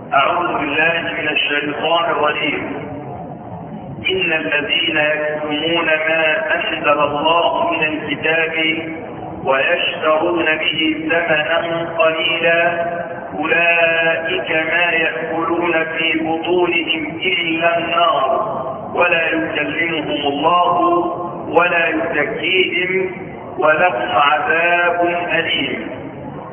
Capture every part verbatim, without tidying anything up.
أعوذ بالله من الشيطان الرجيم. إن الذين يكتمون ما أنزل الله من الكتاب ويشترون به ثمنا قليلا أولئك ما يأكلون في بطونهم إلا النار ولا يكلمهم الله ولا يزكيهم ولهم عذاب أليم.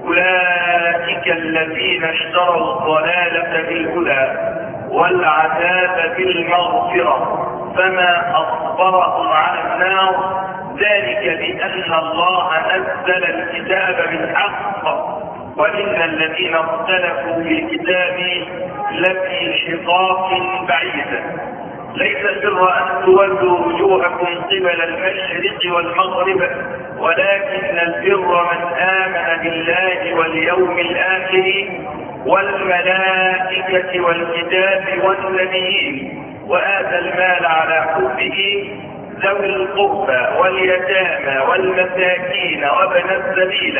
أولئك الذين اشتروا الضلالة بالهدى والعذاب بالمغفرة فما أصبرهم على النار ذلك بأن الله نزل الكتاب بالحق وإن الذين اختلفوا في الكتاب لفي شقاق بعيد. ليس البر أن تولوا وجوهكم قبل المشرق والمغرب ولكن البر من آمن بالله واليوم الآخر والملائكة والكتاب والنبيين وآتى المال على حبه ذوي القربى واليتامى والمساكين وابن السبيل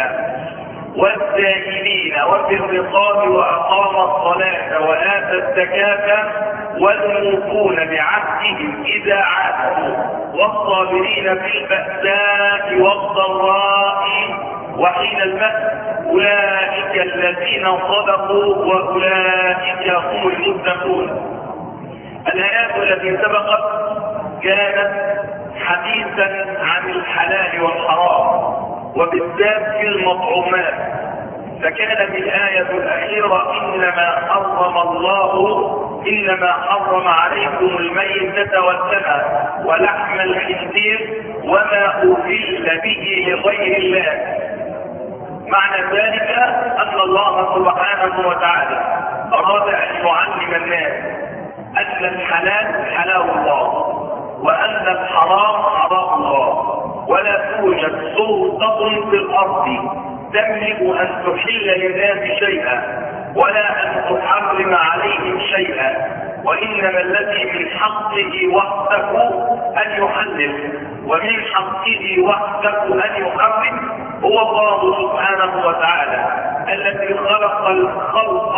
والسائلين وفي الرقاب وأقام الصلاة وآتى الزكاة والموفون بعهدهم إذا عاهدوا والصابرين في البأساء والضراء وحين البأس أولئك الذين صدقوا وأولئك هم المتقون. الآيات التي سبقت كانت حديثا عن الحلال والحرام وبالذات في المطعومات، فكانت الآية الأخيرة إنما حرم الله إنما حرم عليكم الميتة والدم ولحم الخنزير وما أهل به لغير الله. معنى ذلك أن الله سبحانه وتعالى أراد أن يعلم الناس أن الحلال حلال الله وأن الحرام حرام الله، ولا توجد سلطة في الأرض تملك أن تحل للناس شيئا ولا أن تحرم عليهم شيئا، وإنما الذي من حقه وحده أن يحلل ومن حقه وحده أن يحرم هو الله سبحانه وتعالى الذي خلق الخلق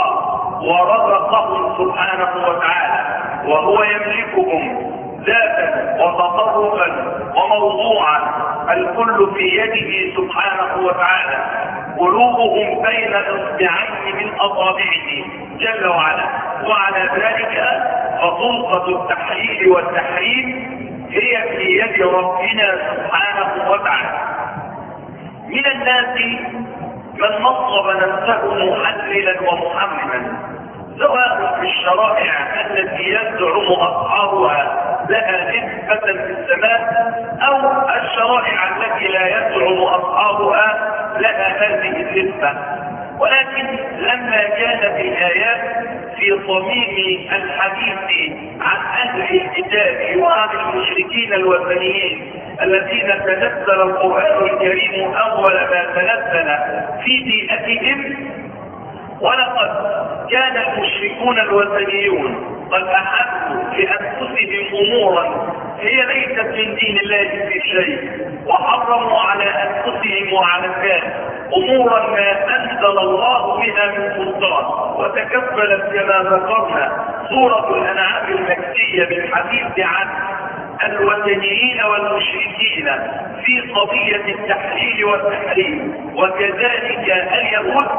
ورزقهم سبحانه وتعالى، وهو يملكهم ذاتا وتصرفا وموضوعا، الكل في يده سبحانه وتعالى، قلوبهم بين اصبعين من اصابعه جل وعلا. وعلى ذلك فسلطة التحليل والتحريم هي في يد ربنا سبحانه وتعالى. من الناس من نصب نفسه محللا ومحرما، سواء في الشرائع التي يزعم اصحابها لها نسبة في السماء او الشرائع التي لا يزعم اصحابها لها هذه النسبة، ولكن لما كانت الآيات في صميم الحديث عن أهل الكتاب وعن المشركين الوثنيين الذين تنزل القرآن الكريم أول ما تنزل في بيئتهم، ولقد كان المشركون الوثنيون قد أحدوا لأنفسهم أمورا هي ليست من دين الله في شيء، وحرموا على أنفسهم وعلى الناس أمورا ما أنزل الله بها من سلطان، وتكفلت كما ذكرنا سورة الأنعام المكية بالحديث عن الوثنيين والمشركين في قضية التحليل والتحريم، وكذلك اليهود.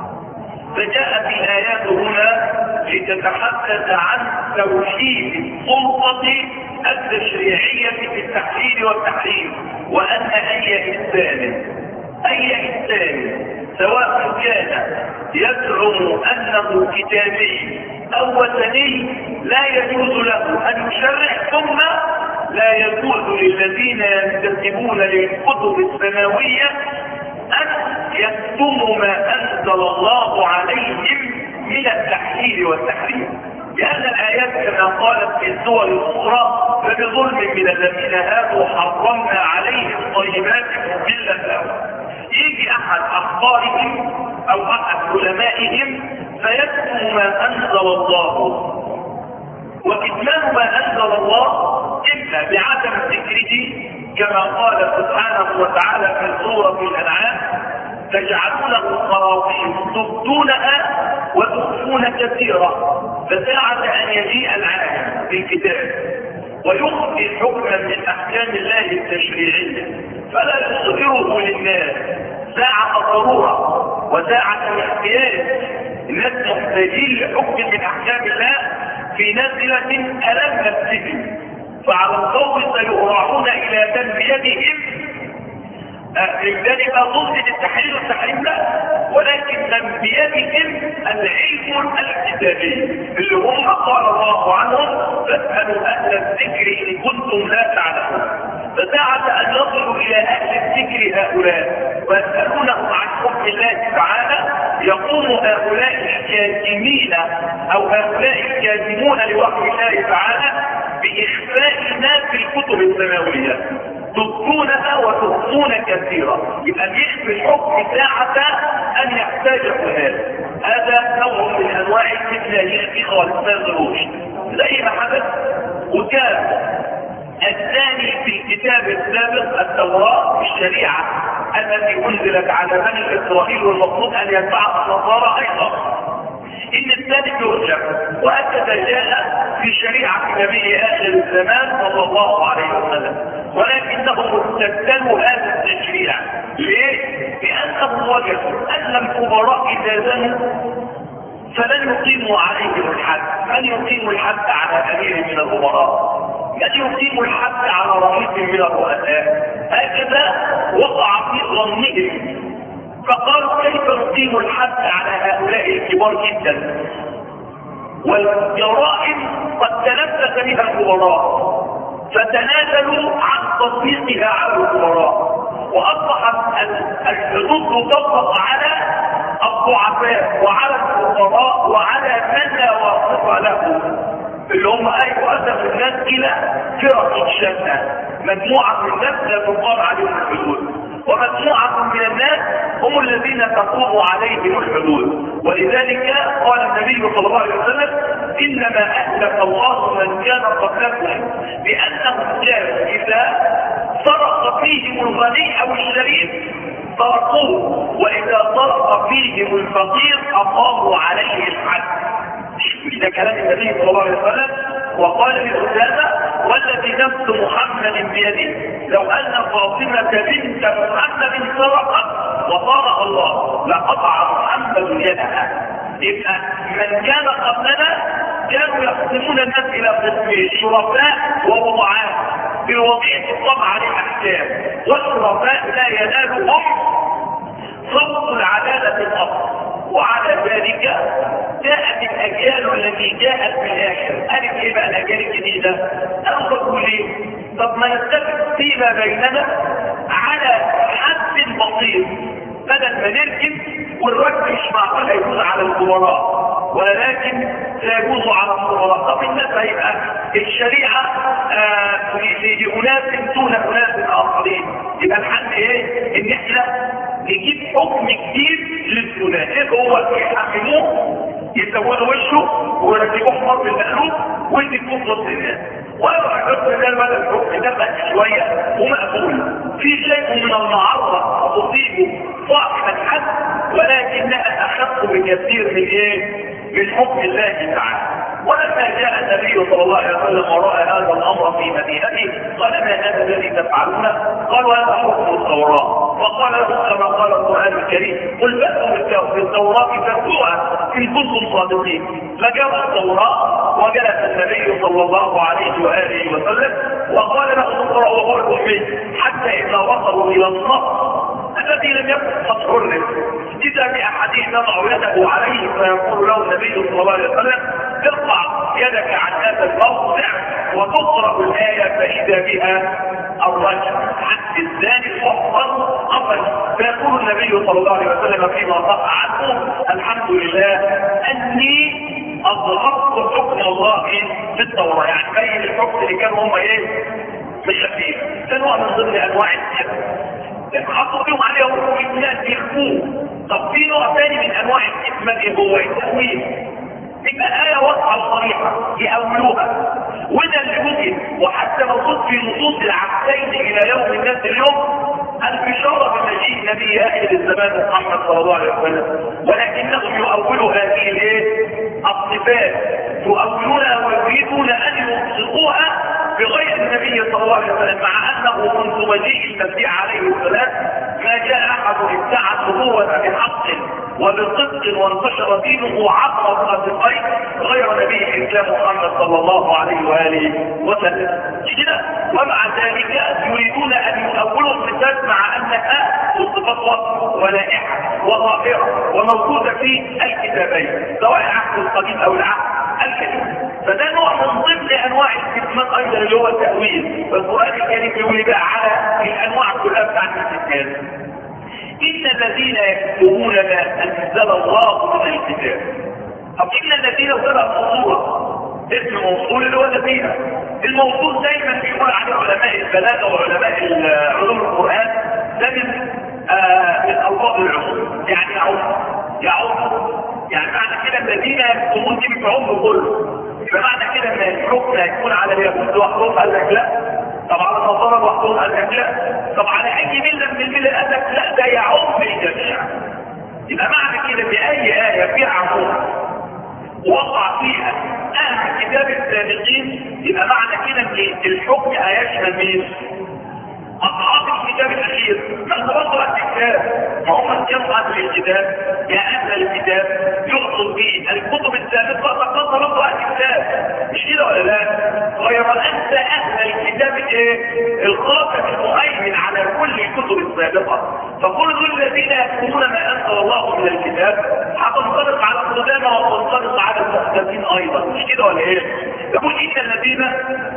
فجاءت الآيات هنا لتتحدث عن توحيد السلطة التشريعية في التحليل والتحريم، وأن أي إنسان أي إنسان سواء كان يزعم أنه كتابي أو وثني لا يجوز له أن يشرع، ثم لا يجوز للذين ينتسبون للكتب السماوية أن يكتموا ما أنزل الله عليهم من التحليل والتحريم، لأن الآيات كما قالت في السور الأخرى فبظلم من الذين هادوا حرمنا عليهم طيبات محلة لهم. يجي أحد أخبارهم أو أحد علمائهم فيكتم ما أنزل الله، وكتمان ما أنزل الله إلا بعدم ذكره كما قال سبحانه وتعالى في سورة الأنعام تجعلونه قراطيس تبدونها وتخفون كثيرا. فساعة أن يجيء العالم بالكتاب ويخفي حكما من أحكام الله التشريعية فلا يصدره للناس ساعة ضرورة وساعة احتياج، الناس محتاجين لحكم من أحكام الله في نازلة ألم نفسهم، فعلى القول سيهرعون إلى تنبيتهم من ذلك ضد التحرير والتحريم لا، ولكن من بيدهم العلم الكتابي اللي هم قال الله عنهم فاسألوا أهل الذكر إن كنتم لا تعلمون. فساعة أن يصلوا إلى أهل الذكر هؤلاء ويسألونهم عن حكم الله تعالى يقوم هؤلاء الكاذبين أو هؤلاء الكاذبون لوحي الله تعالى بإخفاء ما في الكتب السماوية تبقونها وتخفون كثيرا. يبقى بيخفي الحكم ساعة أن يحتاج الناس. هذا نوع من أنواع الفتنة للإخوة والتنظروش زي ما حدث وكان الثاني في الكتاب السابق التوراة الشريعة التي أنزلت على بني إسرائيل والمفروض أن يتبعها النصارى أيضا، إن الثاني يرجع وهكذا جاء في شريعة نبي آخر الزمان صلى الله عليه وسلم، ولكنهم استبدلوا هذا التشريع. ليه؟ لأنهم وجدوا أن الكبراء إذا زنوا فلن يقيموا عليهم الحد. من يقيم الحد على أمير من الأمراء؟ من يقيم الحد على رئيس من الرؤساء؟ هكذا وقع في ظنهم، فقالوا كيف نقيم الحد على هؤلاء الكبار جدا والجرائم قد تنفذ بها الكبراء، فتنازلوا عن تطبيقها على الكبراء واصبحت الحدود تطبق على الضعفاء وعلى الفقراء وعلى من لا واقف له، اللي هم ايضا اسف الناس الى فرق شتى. مجموعه من الناس لا تقام عليهم الحدود، ومجموعه من الناس هم الذين تقوم عليهم الحدود. ولذلك قال النبي صلى الله عليه وسلم انما اهلك الله من كان قبلكم بانهم كانوا اذا سرق فيهم الغني او الشريف تركوه، واذا سرق فيهم الفقير اقاموا عليه الحد. ده كلام النبي صلى الله عليه وسلم. وقال لأسامة والذي نفس محمد بيده لو أن فاطمة بنت محمد سرقت وطارق الله لقطع محمد يدها. يبقى من كان قبلنا كانوا يقسمون الناس إلى قسمين، شرفاء ووضعاء. بالوضيع تطبع عليه أحكام، والشرفاء لا ينالهم صوت العدالة الأصل. وعلى ذلك جاءت الأجيال التي جاءت بالآخر. قالت إيه بقى الأجيال الجديدة؟ أخذوا ليه؟ طب ما نتفق فيما بيننا على حد بسيط بدل ما نركب والركب مش معقول هيجوز على الكبراء ولكن سيجوز على الصغراء. طب الناس هيبقى الشريعة آه لأناس دون أناس آخرين. يبقى الحل إيه؟ إن إحنا نجيب حكم جديد للثلاث. إيه هو؟ يحملوه يسودوا وشه ويركبوه حمر بالمقلوب ويديكوا ضد الناس. وأنا أحب ده المدى الحكم ده بقى شوية ومقبول. في شيء من المعارضة تصيبه صاحب الحد ولكنها أخف بكثير من إيه؟ من حكم الله تعالى. ولما جاء النبي صلى الله عليه وسلم ورأى هذا الأمر في مدينته قال ما هذا الذي تفعلون؟ قالوا هذا حكم التوراة. وقال له كما قال القرآن الكريم قل فأتوا بالتوراة فاتوها إن كنتم صادقين. فجاء التوراة وجلس النبي صلى الله عليه وآله وسلم وقال له اقرأ وقل به حتى إذا وصلوا إلى النص الذي لم يكن قد حرم إذا بأحدهم يضع يده عليه فيقول له النبي صلى الله عليه وسلم ارفع يدك عن هذا الموضع وتقرأ الآية فإذا بها الرجل حد الثاني محفظ أفضل. فيقول النبي صلى الله عليه وسلم فيما صح عنه الحمد لله أني أظهرت حكم الله في التوراة. يعني بين الحكم اللي كانوا هم ايه مشابهين كانوا من ضمن أنواع الكذب لكن حطوا فيهم عليهم الناس يخفوه. طب في نوع ثاني من أنواع الكذب ايه هو؟ التأويل. يبقى الآية واضحة وصريحة يأولوها وده اللي ممكن. وحتى موجود في نصوص العهدين إلى يوم الناس اليوم البشارة بمجيء نبي آخر الزمان محمد صلى الله عليه وسلم، ولكنهم يؤولوا هذه الايه؟ الصفات، يؤولونها ويريدون ان يطلقوها بغير النبي صلى الله عليه وسلم، مع انه منذ مجيء المسيح عليه السلام ما جاء احد ادعى نبوة بحق وبصدق وانتشر دينه عبر الخلقين غير نبي الاسلام محمد صلى الله عليه واله وسلم. كده ومع ذلك يريدون ان يؤولوا الصفات مع انها صفات ولائحه وظاهره وموجوده في الكتابين سواء العهد القديم او العهد الكريم. فده نوع من ضمن انواع الاستثناء ايضا اللي هو التاويل، والقران الكريم يقول بقى على الانواع كلها بتاعت الاستثناء. إن الذين يكتبون ما أنزل الله من الكتاب. طب إن الذين وصلها موصولة، اسم موصول اللي هو الذين. الموصول دايما بيقول عليه علماء البلاغة وعلماء علوم القرآن ده من آه من ألفاظ العموم، يعني يعم يعم يعني معنى كده الذين يكتبون دي بتعم كله. يبقى معنى كده ان الحكم هيكون على اليهود لوحدهم قال لك لا، طب على النصارى لوحدهم قال لك لا، طب على اي مله من المله قال لك لا، ده يعم الجميع. يبقى معنى كده باي ايه فيها عموم وقع فيها اهل كتاب السابقين، يبقى معنى كده ان الحكم هيشمل مين؟ اصحاب الكتاب الاخير. ما انت برضه الكتاب، ما هم كانوا اهل الكتاب، يا اهل الكتاب يقصد به الكتب السابقه فقط برضه اهل الكتاب، مش كده ولا لا؟ غير انت اهل الكتاب ايه؟ الخاتم المهيمن على كل الكتب السابقه. فكل دول الذين يكتبون ما انزل الله من الكتاب هتنطبق على القدامى وتنطبق على المحدثين ايضا، مش كده ولا ايه؟ يقول ان الذين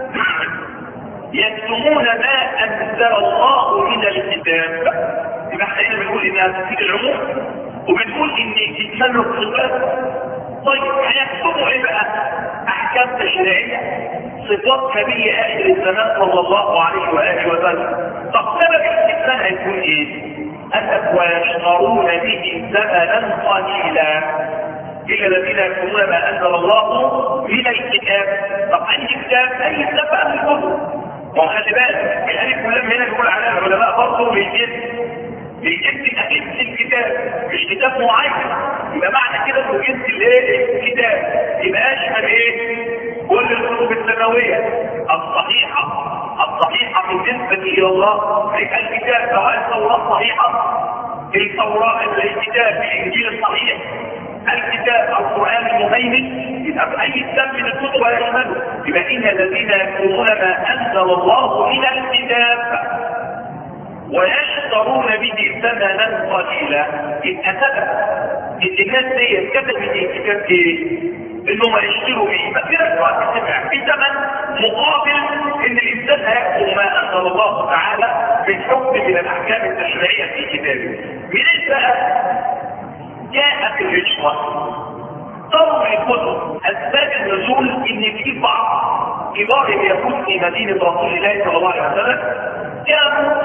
يكتمون ما انزل الله من الكتاب. يبقى احنا هنا بنقول انها تفيد العموم وبنقول ان يتملوا الصفات. طيب هيكتبوا ايه بقى؟ احكام تشريعيه، صفات نبي اخر الزمان صلى الله عليه واله وسلم. طب سبب الاستثناء هيكون ايه؟ انك ويشترون به ثمنا قليلا. إلا الذين يكتمون ما انزل الله من الكتاب. طب اي كتاب؟ اي كتاب بقى من الكتب. وخلي بالك الالف واللام هنا بيقول عليها العلماء برضه بالجنس بالجنس جنس الكتاب مش كتاب معين. يبقى معنى كده انه جنس الايه؟ الكتاب. يبقى اشمل ايه؟ كل الكتب السماويه الصحيحه الصحيحه بالنسبه الى الله. يبقى الكتاب سواء التوراه صحيحه، التوراه الكتاب الانجيل الصحيح، الكتاب القرآن المهيمن، يبقى بأي كتاب من الكتب يشمله. يبقى إن الذين يكتبون ما أنزل الله من الكتاب ويشترون به ثمنا قليلا. يبقى سبب الناس دي كتبت الكتاب ايه؟ انهم يشتروا به. ما في ناس وقت تسمع في ثمن مقابل ان الانسان هيكتب ما انزل الله تعالى من حكم من الاحكام التشريعيه في كتابه. من بقى جاءت الهجرة طور الكتب أسباب النزول إن في بعض كبار اليهود في مدينة رسول الله صلى الله عليه وسلم كانوا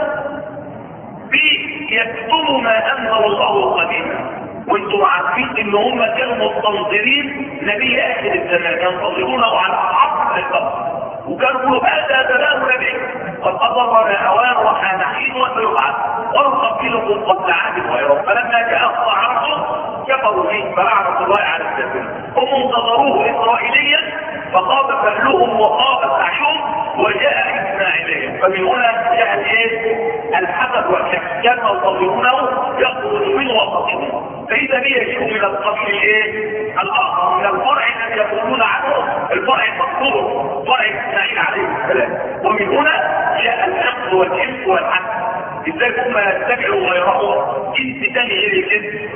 بيكتبوا ما أنزل الله قديما. وانتم عارفين إن هم كانوا مستنظرين نبي آخر الزمان، ينتظرونه على حق القبر، وكانوا يقولوا هذا زمان نبي قد أضرنا أوان وحان حين وسيبعث ونقبلكم قبل عهد غيره. فلما جاء الصعرة كفروا فيه فلعنة الله على الكافرين. هم انتظروه إسرائيليا فخاب فهلهم وخاب سعيهم وجاء إسماعيليا. فمن هنا جاء الايه؟ الحسد والكفر. كانوا ينتظرونه يخرج من وسطهم، فإذا به يجيء من القبيل الايه؟ الآخر من الفرع الذي يقولون عنه الفرع المذكور فرع إسماعيل عليه السلام. ومن هنا جاء الحقد والكفر والحسد. ازاي هم يتبعوا غيرهم جنس ثاني غير الجنس؟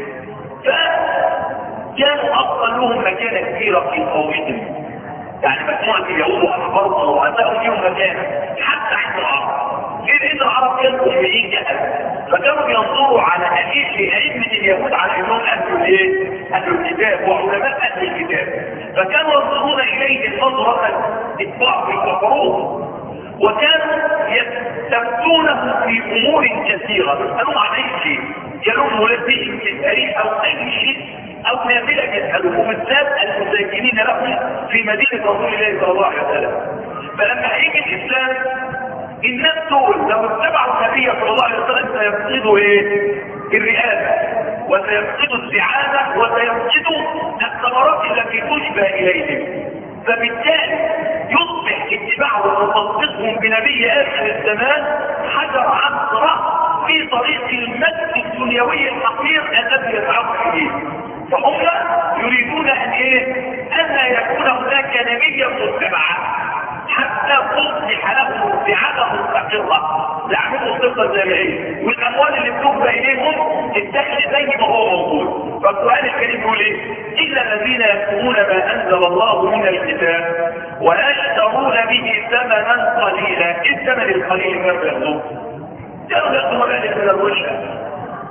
فكانوا اصلا لهم مكانه كبيره في قومهم، يعني مجموعه اليهود واحبارهم ورؤسائهم لهم مكانه حتى عند العرب. غير ان العرب كانوا اميين جهل، فكانوا ينظروا على ائمه ائمه اليهود على انهم اهل الايه؟ اهل الكتاب وعلماء اهل الكتاب، فكانوا ينظرون اليه نظره اتباع بالمفروض، وكانوا يستفتونه في امور كثيره. يسالون عن اي شيء يلوم لديهم في التاريخ او اي شيء او نافله يسالوه، بالذات المساكنين لهم في مدينه رسول الله صلى الله عليه وسلم. فلما هيجي الاسلام الناس دول لو اتبعوا النبي صلى الله عليه وسلم سيفقدوا ايه؟ الرئاسه، وسيفقدوا السعاده، وسيفقدوا الثمرات التي تشبه اليهم. فبالتالي يصبح اتباعهم وتصديقهم بنبي اخر الزمان حجر عثره في طريق المجد الدنيوي الحقير الذي يسعون اليه. فهم يريدون ان ايه؟ ان لا يكون هناك نبيا متبعا حتى تصبح لهم سعاده مستقره، يعملوا الثقه الزراعيه والاموال اللي بتوفى اليهم الدخل زي ما هو موجود. فالقران الكريم يقول ايه؟ الا الذين يكتمون ما انزل الله من الكتاب ويشترون به ثمنا قليلا. ايه الثمن القليل ما بياخدوه؟ كانوا ياخدوا مبالغ من الرشوه.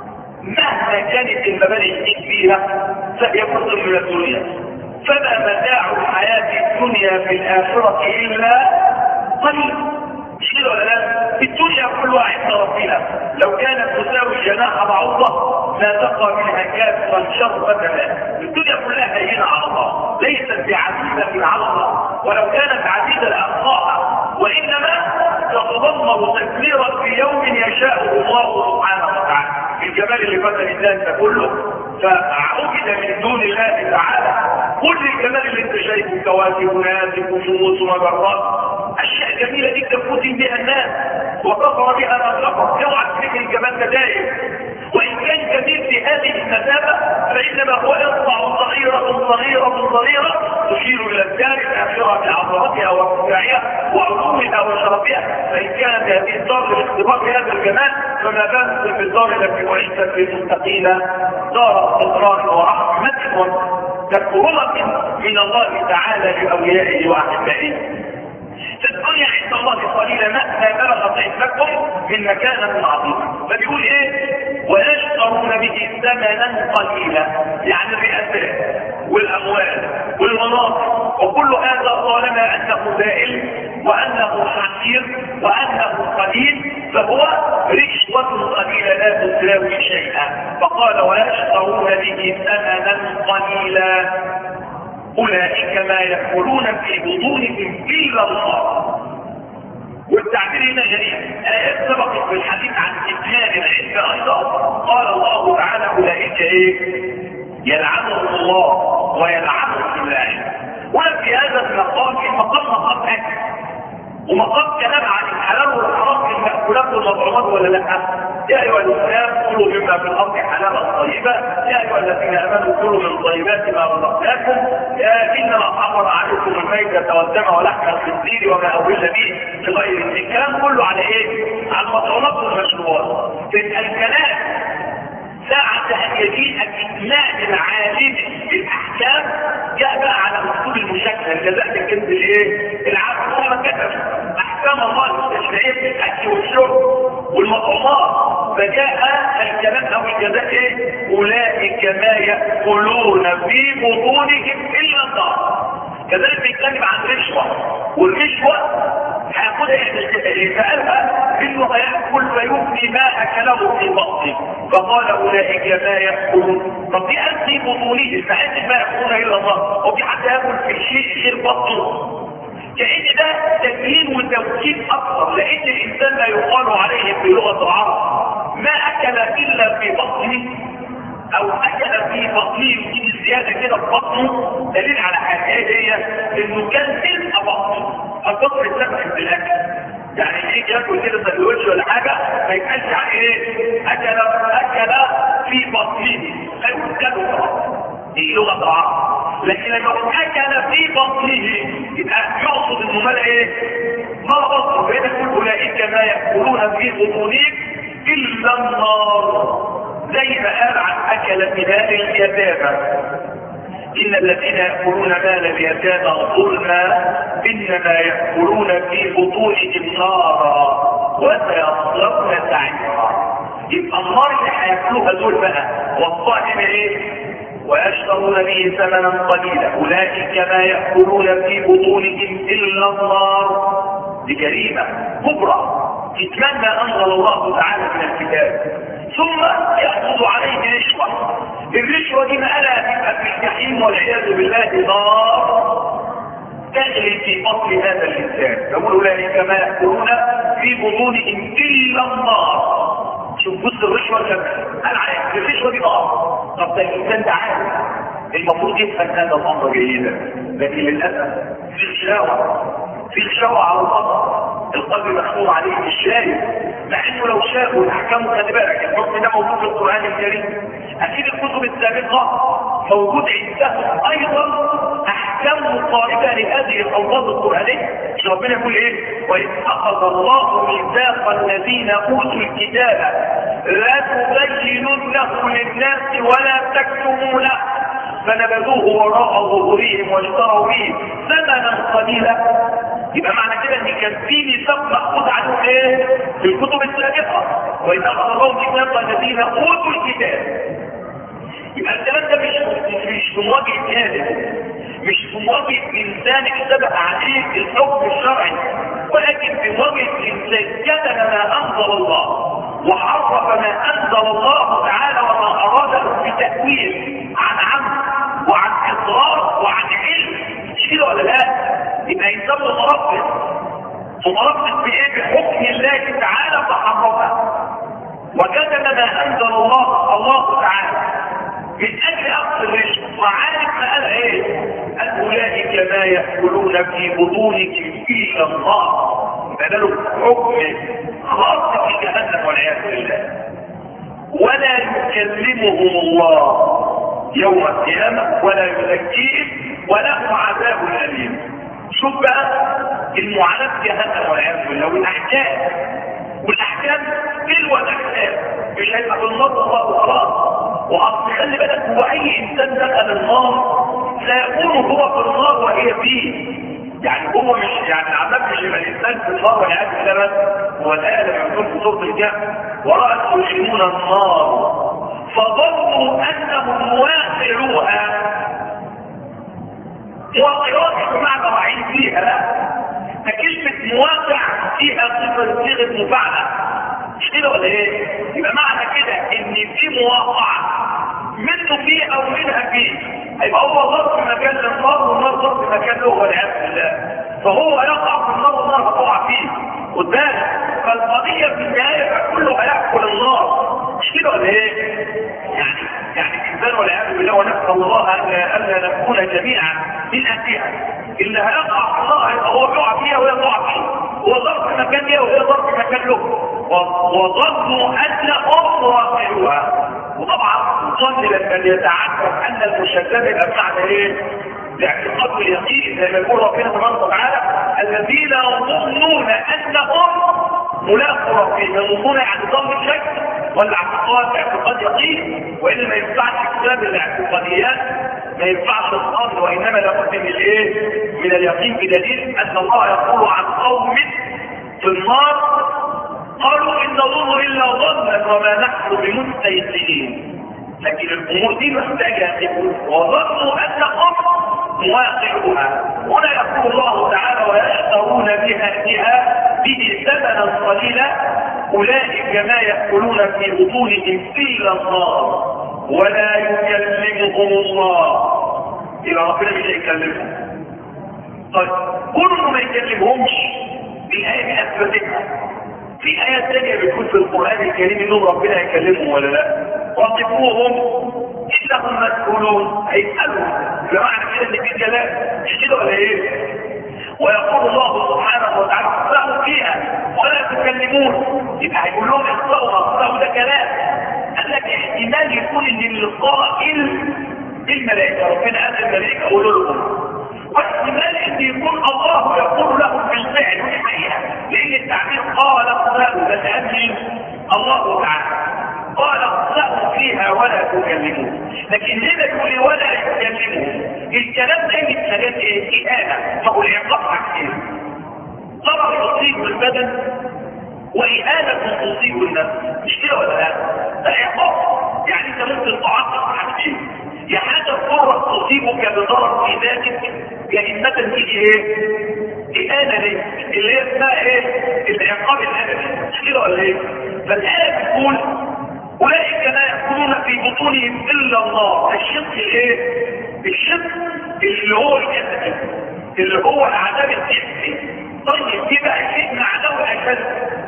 مهما كانت المبالغ كبيره فهي جزء من الدنيا. فما متاع الحياه الدنيا في الاخره الا قليل. مش كده ولا لا؟ الدنيا كلها عند ربنا لو كانت تساوي جناح بعوضه لا تقى منها كافرا شربة ماء. الدنيا كلها هينه على الله، ليست بعزيزه على الله، ولو كانت عزيزه لاقصاها، وانما تتضمن تكبيرا في يوم يشاء الله سبحانه وتعالى. الجمال اللي فتن الناس ده كله فعبد من دون الله تعالى كل الجمال اللي انت شايفه، كواكب وناسك وشموس ومجرات، اشياء جميله جدا فتن بها الناس وكفر بها من كفر. اوعى تفتكر الجمال ده دايم، وان كان جميل في هذه المثابه فانما هو اصبع صغيره صغيره صغيره تشير الى الدار الاخره بعظمتها وارتفاعها وعلومها وشرفها. فان كانت هذه الدار لاختبار هذا الجمال فما بالك بالدار التي اعدت للمتقين دار استقرار ورحمه تكرمه من الله تعالى لاوليائه واحبائه. الدنيا عند الله قليلا مهما بلغت عندكم من مكانه عظيمه. فبيقول ايه؟ ويشترون به ثمنا قليلا، يعني الرئاسات والاموال والمناصب وكل هذا طالما انه زائل وانه حقير وانه قليل فهو رشوه قليله لا تساوي شيئا. فقال ويشترون به ثمنا قليلا أولئك ما يأكلون في بطونهم إلا النار. والتعبير هنا غريب، آيات سبقت في الحديث عن إتيان العلم أيضا. قال الله تعالى أولئك إيه؟ يلعنهم الله ويلعنهم اللاعب. وفي هذا المقام مقام مقام أكل ومقام كلام عن الحلال والحرام في المأكولات والمطعومات ولا لا؟ يا أيها الإسلام كلوا مما في الأرض حلالا طيبا، يا أيها الذين آمنوا كلوا من طيبات ما رزقناكم، يا إنما حرم عليكم الميتة والدم ولحم الخنزير وما أهل به لغير الله. الكلام كله على إيه؟ على المطعومات والمشروبات. تبقى الكلام ساعة أن يجيء الإجماع العالم بالأحكام جاء بقى على أسلوب المشكل كذلك كنت الإيه؟ العبد هو كتب أحكام الله التشريعية في الأكل والشرب والمطعومات. فجاء الكلام أو الجزاء إيه؟ أولئك ما يأكلون في بطونهم إلا النار. كذلك بيتكلم عن رشوة، والرشوة هياخدها اللي سألها انه هيأكل فيفني ما أكله في بطنه. فقال أولئك ما يأكلون. طب دي قال في بطونه ساعات ما يأكلون إلا الله، وفي حد يأكل في شيء غير بطنه. كأن ده تبيين وتوكيد أكثر، لأن الإنسان لا يقال عليه في لغة العرب ما أكل إلا في بطنه او اكل في بطنه يجيب الزياده كده في بطنه، دليل على حاجه هي انه كان تلقى بطنه البطن اتسمح بالاكل. يعني يجي ياكل كده سندوتش ولا حاجه ما يتقالش عليه ايه؟ اكل اكل في بطنه، لا يقول دي لغه العرب. لكن لما اكل في بطنه يبقى يقصد انه مال ايه؟ ما بطنه. فهنا يقول اولئك ما ياكلون في بطونهم الا النار، زي ما قال عن أكل مال اليتامى إن الذين يأكلون مال اليتامى ظلما إنما يأكلون في بطونهم نارا وسيصلون سعيرا. يبقى النار اللي هياكلوها دول بقى والصائم ايه؟ ويشترون به ثمنا قليلا أولئك ما يأكلون في بطونهم إلا النار. دي جريمة كبرى يتمنى أنزل الله تعالى من الكتاب. ثم يأخذ عليه رشوة. الرشوة دي مقالها تبقى في الجحيم والعياذ بالله نار تجري في بطن هذا الإنسان. يقول أولئك ما يأكلون في بطونهم الا النار. شوف بص الرشوه كم قال عليها الرشوه دي اه. طب ده الانسان ده عارف المفروض يفهم هذا الامر جيدا، لكن للاسف في الشاوى في الشاوى على القدر، القلب مخموم عليه مش شايف، مع انه لو شاف والاحكام خلي بالك الحكم ده موجود في القران الكريم. اكيد الكتب السابقه موجود عندهم ايضا احكام مقاربه لهذه الالفاظ القرانيه. مش ربنا يقول ايه؟ واذ اخذ الله ميثاق الذين اوتوا الكتاب لا تبيننه للناس ولا تكتمونه فنبذوه وراء ظهورهم واشتروا به ثمنا قليلا. يبقى معنى كده ان كان في ميثاق مأخوذ عنه ايه؟ في الكتب السابقه، واذا اخذ الله ميثاق الذين اوتوا الكتاب. يبقى الكلام ده مش مش في مواجهه كاذب، مش في مواجهه انسان اكتسب عليه الحكم الشرعي، ولكن في مواجهه انسان كتم ما انزل الله وحرف ما انزل الله تعالى وما اراده بتاويل عن عمد وعن اصرار وعن علم. مش كده ولا لا؟ يبقى انسان متربص متربص بايه؟ بحكم الله تعالى فحرفه وكتم ما انزل الله الله تعالى من اجل اخذ الرزق، وعارف ما قال ايه؟ قال اولئك ما ياكلون في بطونهم الا النار. يبقى له حكم خاص في جهنم والعياذ بالله. ولا يكلمهم الله يوم القيامه ولا يزكيهم ولهم عذاب اليم. شوف بقى المعاناه في جهنم والعياذ بالله والاحكام والاحكام تلو الاحكام، مش هيبقى في النار وخلاص. واصل خلي بالك هو اي انسان دخل النار سيكون هو في النار وهي فيه. يعني هو مش يعني العذاب مش يبقى الانسان في النار والعياذ بالله بس. هو الايه لما يقول في سوره الكهف وراى المجرمون النار فظنوا انهم واقعوها. واقعوها بمعنى واعيين فيها، لا ده كلمه مواقع فيها صفه صيغه مفاعله. مش كده ولا ايه؟ يبقى معنى كده ان في مواقعه منه فيه او منها فيه. هيبقى هو ظرف مكان للنار والنار ظرف مكان له والعياذ بالله. فهو يقع في النار والنار هتقع فيه. خد بالك فالقضيه في النهايه كله هياكل النار. مش كده ولا ايه؟ يعني يعني الانسان والعياذ بالله ونسال الله ان الا نكون جميعا من اهلها. اللي هيقع في النار هيبقى هو يقع فيها وهي تقع فيه. هو ظرف مكان ليها وهي ظرف مكان له. وظنوا انهم واقعوها. وطبعا الظن لما يتعرف ان المشدد يبقى بمعنى ايه؟ باعتقاد اليقين زي ما يقول ربنا سبحانه وتعالى الذين يظنون انهم ملاقوا ربهم. يظنون يعني ظن شك ولا اعتقاد باعتقاد يقين؟ والا ما ينفعش كتاب الاعتقاديات، ما ينفعش الظن، وانما لابد من الايه؟ من اليقين، بدليل ان الله يقول عن قوم في النار قالوا إن نظن إلا ظنا وما نحن بمستيقنين. لكن الأمور دي محتاجة تقول وظنوا أنهم مواقعها. هنا يقول الله تعالى ويشترون بها بها به ثمنا قليلا أولئك ما يأكلون في بطونهم إلا النار ولا يكلمهم الله. يبقى ربنا مش هيكلمهم. طيب كل ما يكلمهمش الآية دي أثبتتها. في آيات تانية بتكون في القرآن الكريم إنهم ربنا يكلمهم ولا لا؟ وقفوهم إنهم مسؤولون. هيسألوا بمعنى كده إن في كلام. مش كده ولا إيه؟ ويقول الله سبحانه وتعالى اخطأوا فيها ولا تكلمون. يبقى هيقول لهم اخطأوا اخطأوا ده كلام. قال لك احتمال يكون إن القائل الملائكة ربنا قال الملائكة قولوا لهم، واحتمال ان يكون الله يقول لهم بالفعل والحقيقه، لان التعبير قال اخطأوا ده تأمين الله تعالى قال اخطأوا فيها ولا تكلمون. لكن هنا يقول ولا يكلمون. الكلام ده يتسجل ايه؟ إهانة. فهو العقاب حاجتين، ضرر يصيب البدن وإهانة تصيب النفس. مش كده ولا لا؟ ده عقاب. يعني انت ممكن تعاقب حاجتين، يا حاجة فرص تصيبك بضرر في ذاتك، يا إما تيجي ايه؟ إهانة ليه؟ اللي هي اسمها ايه؟ العقاب الأبدي. مش كده ولا ايه؟ فالآية بتقول أولئك لا يأكلون في بطونهم إلا النار. الشق ايه؟ الشق اللي هو الجسد اللي هو العذاب الجسدي. طيب دي بقى شيء معنوي أشد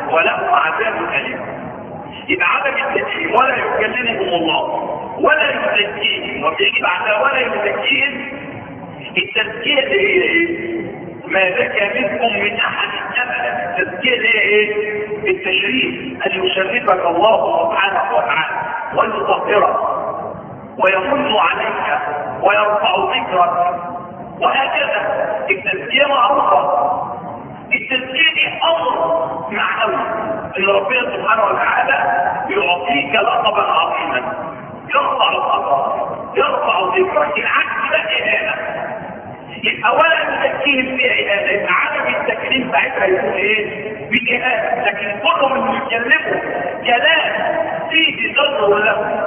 ولهم عذاب أليم. يبقى عدم التكليم ولا يكلمهم الله ولا يزكيهم، وبيجي بعدها ولا يزكيهم. التزكية اللي هي ايه؟ ما زكى منكم من احد ابدا. التزكية اللي هي ايه؟ التشريف، ان يشرفك الله سبحانه وتعالى ويطهرك ويمن عليك ويرفع ذكرك وهكذا. التزكية معروفة. التزكية دي امر معنوي ان ربنا سبحانه وتعالى يعطيك لقبا عظيما يرفع القدر يرفع ذكرك. العكس ده اهانه. يبقى ولا تزكيهم فيها اهانه. يبقى عدم التكليم ساعتها يكون ايه؟ بالاهانه. لكن كلهم اللي يتكلموا كلام فيه ضر له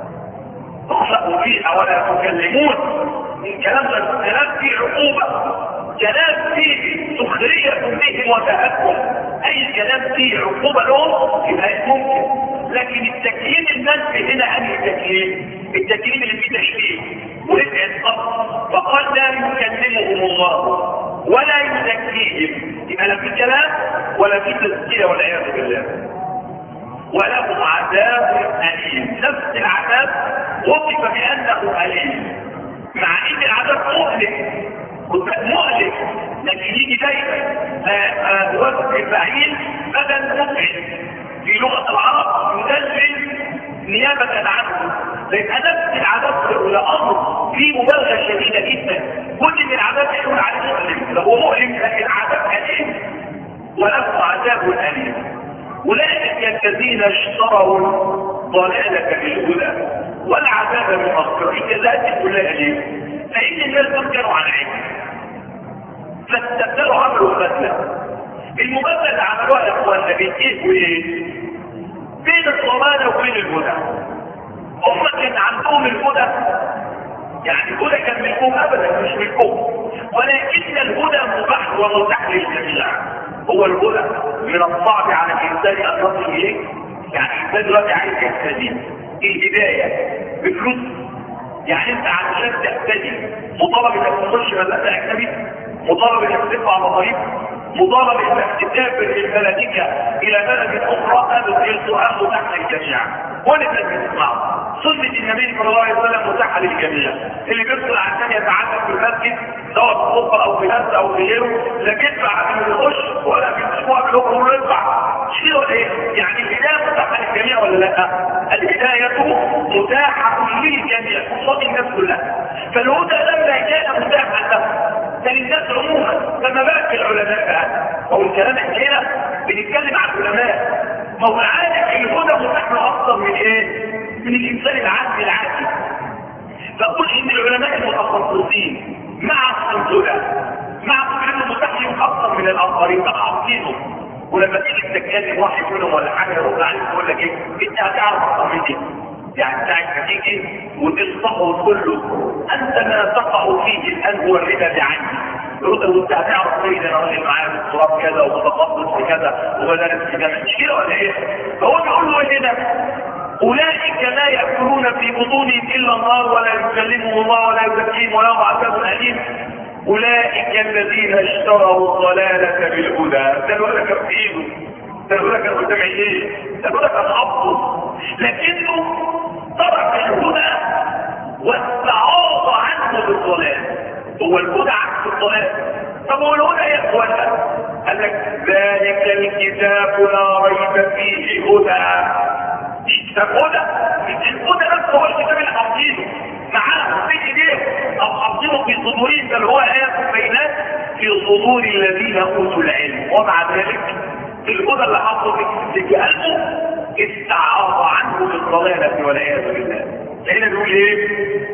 تخلقوا فيها ولا تكلمون. الكلام ده كلام فيه عقوبه، كلام فيه سخريه بهم وتهكم. اي كلام فيه عقوبه لهم يبقى ممكن. لكن التكليم المنفي هنا انهي تكليم؟ التكليم اللي فيه تشبيه ورفع الصوت. فقال لا يكلمهم الله ولا يزكيهم. يبقى لا في كلام ولا في تزكيه والعياذ بالله. ولهم عذاب اليم. نفس العذاب وصف بانه اليم، مع ان العذاب مؤلم مؤلم، لكن يجي دايما وزن الفعيل بدل مفعل في لغه العرب يدلل نيابه عنه. لان نفس العذاب الامر فيه مبالغه شديده جدا. كل من العذاب يقول عليه مؤلم، هو مؤلم لكن العذاب اليم. ولهم عذاب اليم. اولئك الذين اشتروا ضلاله بالهدى والعذاب بالمغفره. الجزاء كلها اليم، فان الناس دول كانوا على علم فاستبدلوا عملوا بدله. المبادله اللي عملوها يا اخوانا بين ايه وايه؟ بين الضلاله وبين الهدى. هم كان عندهم الهدى، يعني الهدى كان ملكهم ابدا مش ملكهم، ولكن الهدى مباح ومتاح للجميع. هو الهدى من الصعب على الانسان ان يصل اليه. يعني الانسان دلوقتي عايز يهتدي، الهدايه بفلوس. يعني انت علشان تهتدي مطالب انك تخش مدرسه اجنبي، مطالب انك تدفع مصاريف، مطالب انك تسافر من بلدك الى بلد اخرى. هذا القران متاح للجميع ولكن بتسمعه. سنه النبي صلى الله عليه وسلم متاحه للجميع. اللي بيدخل عشان يتعلم في المسجد سواء في الغرفه او في نفسه او في غيره لا بيدفع انه يخش ولا بيدفع بالاخر ولا يدفع. شيء ولا ايه؟ يعني الهدايه متاحه للجميع ولا لا؟ الهدايه متاحه للجميع قصاد الناس كلها. فالهدى لما كان متاحا له كان الناس عموما، فما بالك بالعلماء بقى. هو الكلام احنا بنتكلم عن العلماء. ما هو العادي الهدى متاح له اكثر من ايه؟ من الانسان العادي العادي. فاقول ان العلماء المتخصصين مع الهدى مع انه متاح لهم اكثر من الاخرين فحاطينهم. ولما تيجي تتكلم واحد منهم ولا حاجه يرد عليك يقول لك ايه؟ انت هتعرف اكثر من دي. يعني ساعه تيجي وتنصحه كله انت ما تقع فيه الان هو الربا بعينه. يقول له انت هتعرف ايه؟ انا راجل معايا في التراب كذا ومتخصص في كذا وبدرس في كذا. مش كده ولا ايه؟ فهو بيقول له هنا اولئك لا ياكلون في بطونهم الا النار ولا يكلمهم الله ولا يزكيهم ولهم عذاب اليم. اولئك الذين اشتروا الضلاله بالهدى. ده الولد كان في ايده، ده الولد كان قدام عينيه، ده الولد كان حافظه، لكنه ترك الهدى واستعاض عنه بالضلال. هو الهدى عكس الضلال. طب هو الهدى يا اخوانا؟ قال لك ذلك الكتاب لا ريب فيه هدى. طب هدى الهدى نفسه هو الكتاب اللي حاطينه معاه في ايديه او حاطينه في صدورهم، بل هو ايات بينات في صدور الذين اوتوا العلم. ومع ذلك الهدى اللي حطه في قلبه استعاض عنه بالضلاله والعياذ بالله. هنا بيقول ايه؟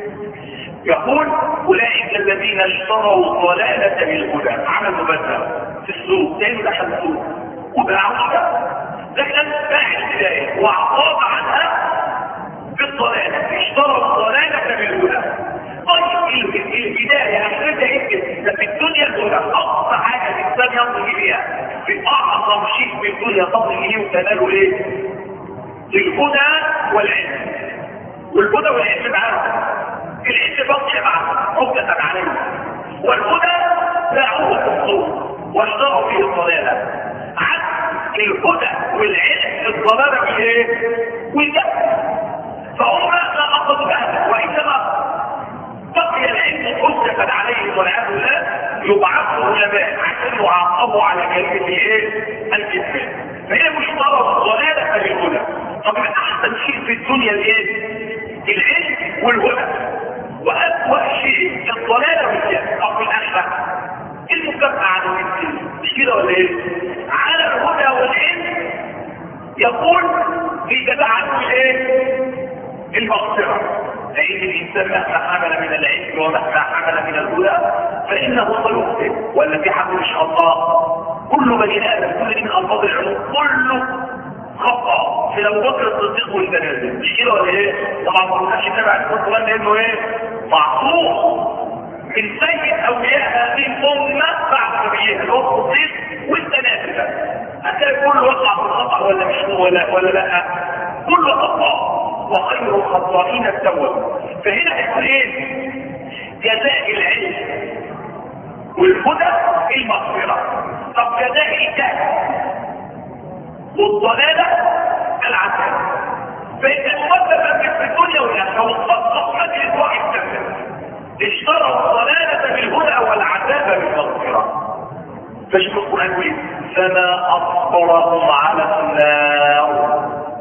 يقول اولئك الذين اشتروا الضلاله بالهدى. عمل مبادره في السوق تاني دخل السوق وباعوش لكن باع البدايه واعتاض عنها بالضلاله. اشتروا الضلاله بالهدى. طيب البدايه اخرتها ايه؟ ده في الدنيا الهدى اقصى حاجه الانسان ينضج بيها في اعظم شيء في الدنيا تصل اليه وتناله ايه؟ الهدى والعلم. والهدى والعلم معاهم. العلم بقي معه عقدة عليه، والهدى باعوه في السوق واشتروا فيه الضلاله. عكس الهدى والعلم الضلالة والايه؟ والجهل. فهم لا اخذوا بهذا، وانما بقي العلم حجة عليهم والعياذ بالله، يبعثوا علماء عشان يعاقبوا على كلمة ايه؟ الكذب. فهي مش ضرر ضلالة للهدى. طب من احسن شيء في الدنيا الايه؟ العلم والهدى. واسوأ شيء الضلالة والجهل. طب من احسن المكافأة على الاثنين، مش كده ولا ايه؟ على الهدى والعلم يقول في جزاء الايه؟ المغفرة. فإن الإنسان مهما حمل من العلم ومهما حمل من الهدى فإنه سيخطئ. ولا في حد مش خطاء؟ كل بني آدم، كل من ألفاظ العلوم كله خطأ. في أبو بكر الصديق والتنازل، مش كده ولا ايه؟ طبعا ما كناش نتابع الصديق لأنه ايه؟ معصوم من سيد أولياء هذه الأمة بعد نبيها اللي هو الصديق والتنازل. هتلاقي كله وقع في الخطأ ولا مش ولا ولا لا؟ كله خطأ، وخير الخطائين التواب. فهنا يقول ايه؟ جزاء العلم والهدى المغفرة. طب جزاء الجهل والضلالة العذاب. فإن المؤدبة في الدنيا والآخرة وخصص مجلس واحد كامل اشترى الضلالة بالهدى والعذاب بالمغفرة. فشوف القرآن يقول فما أصبرهم على النار،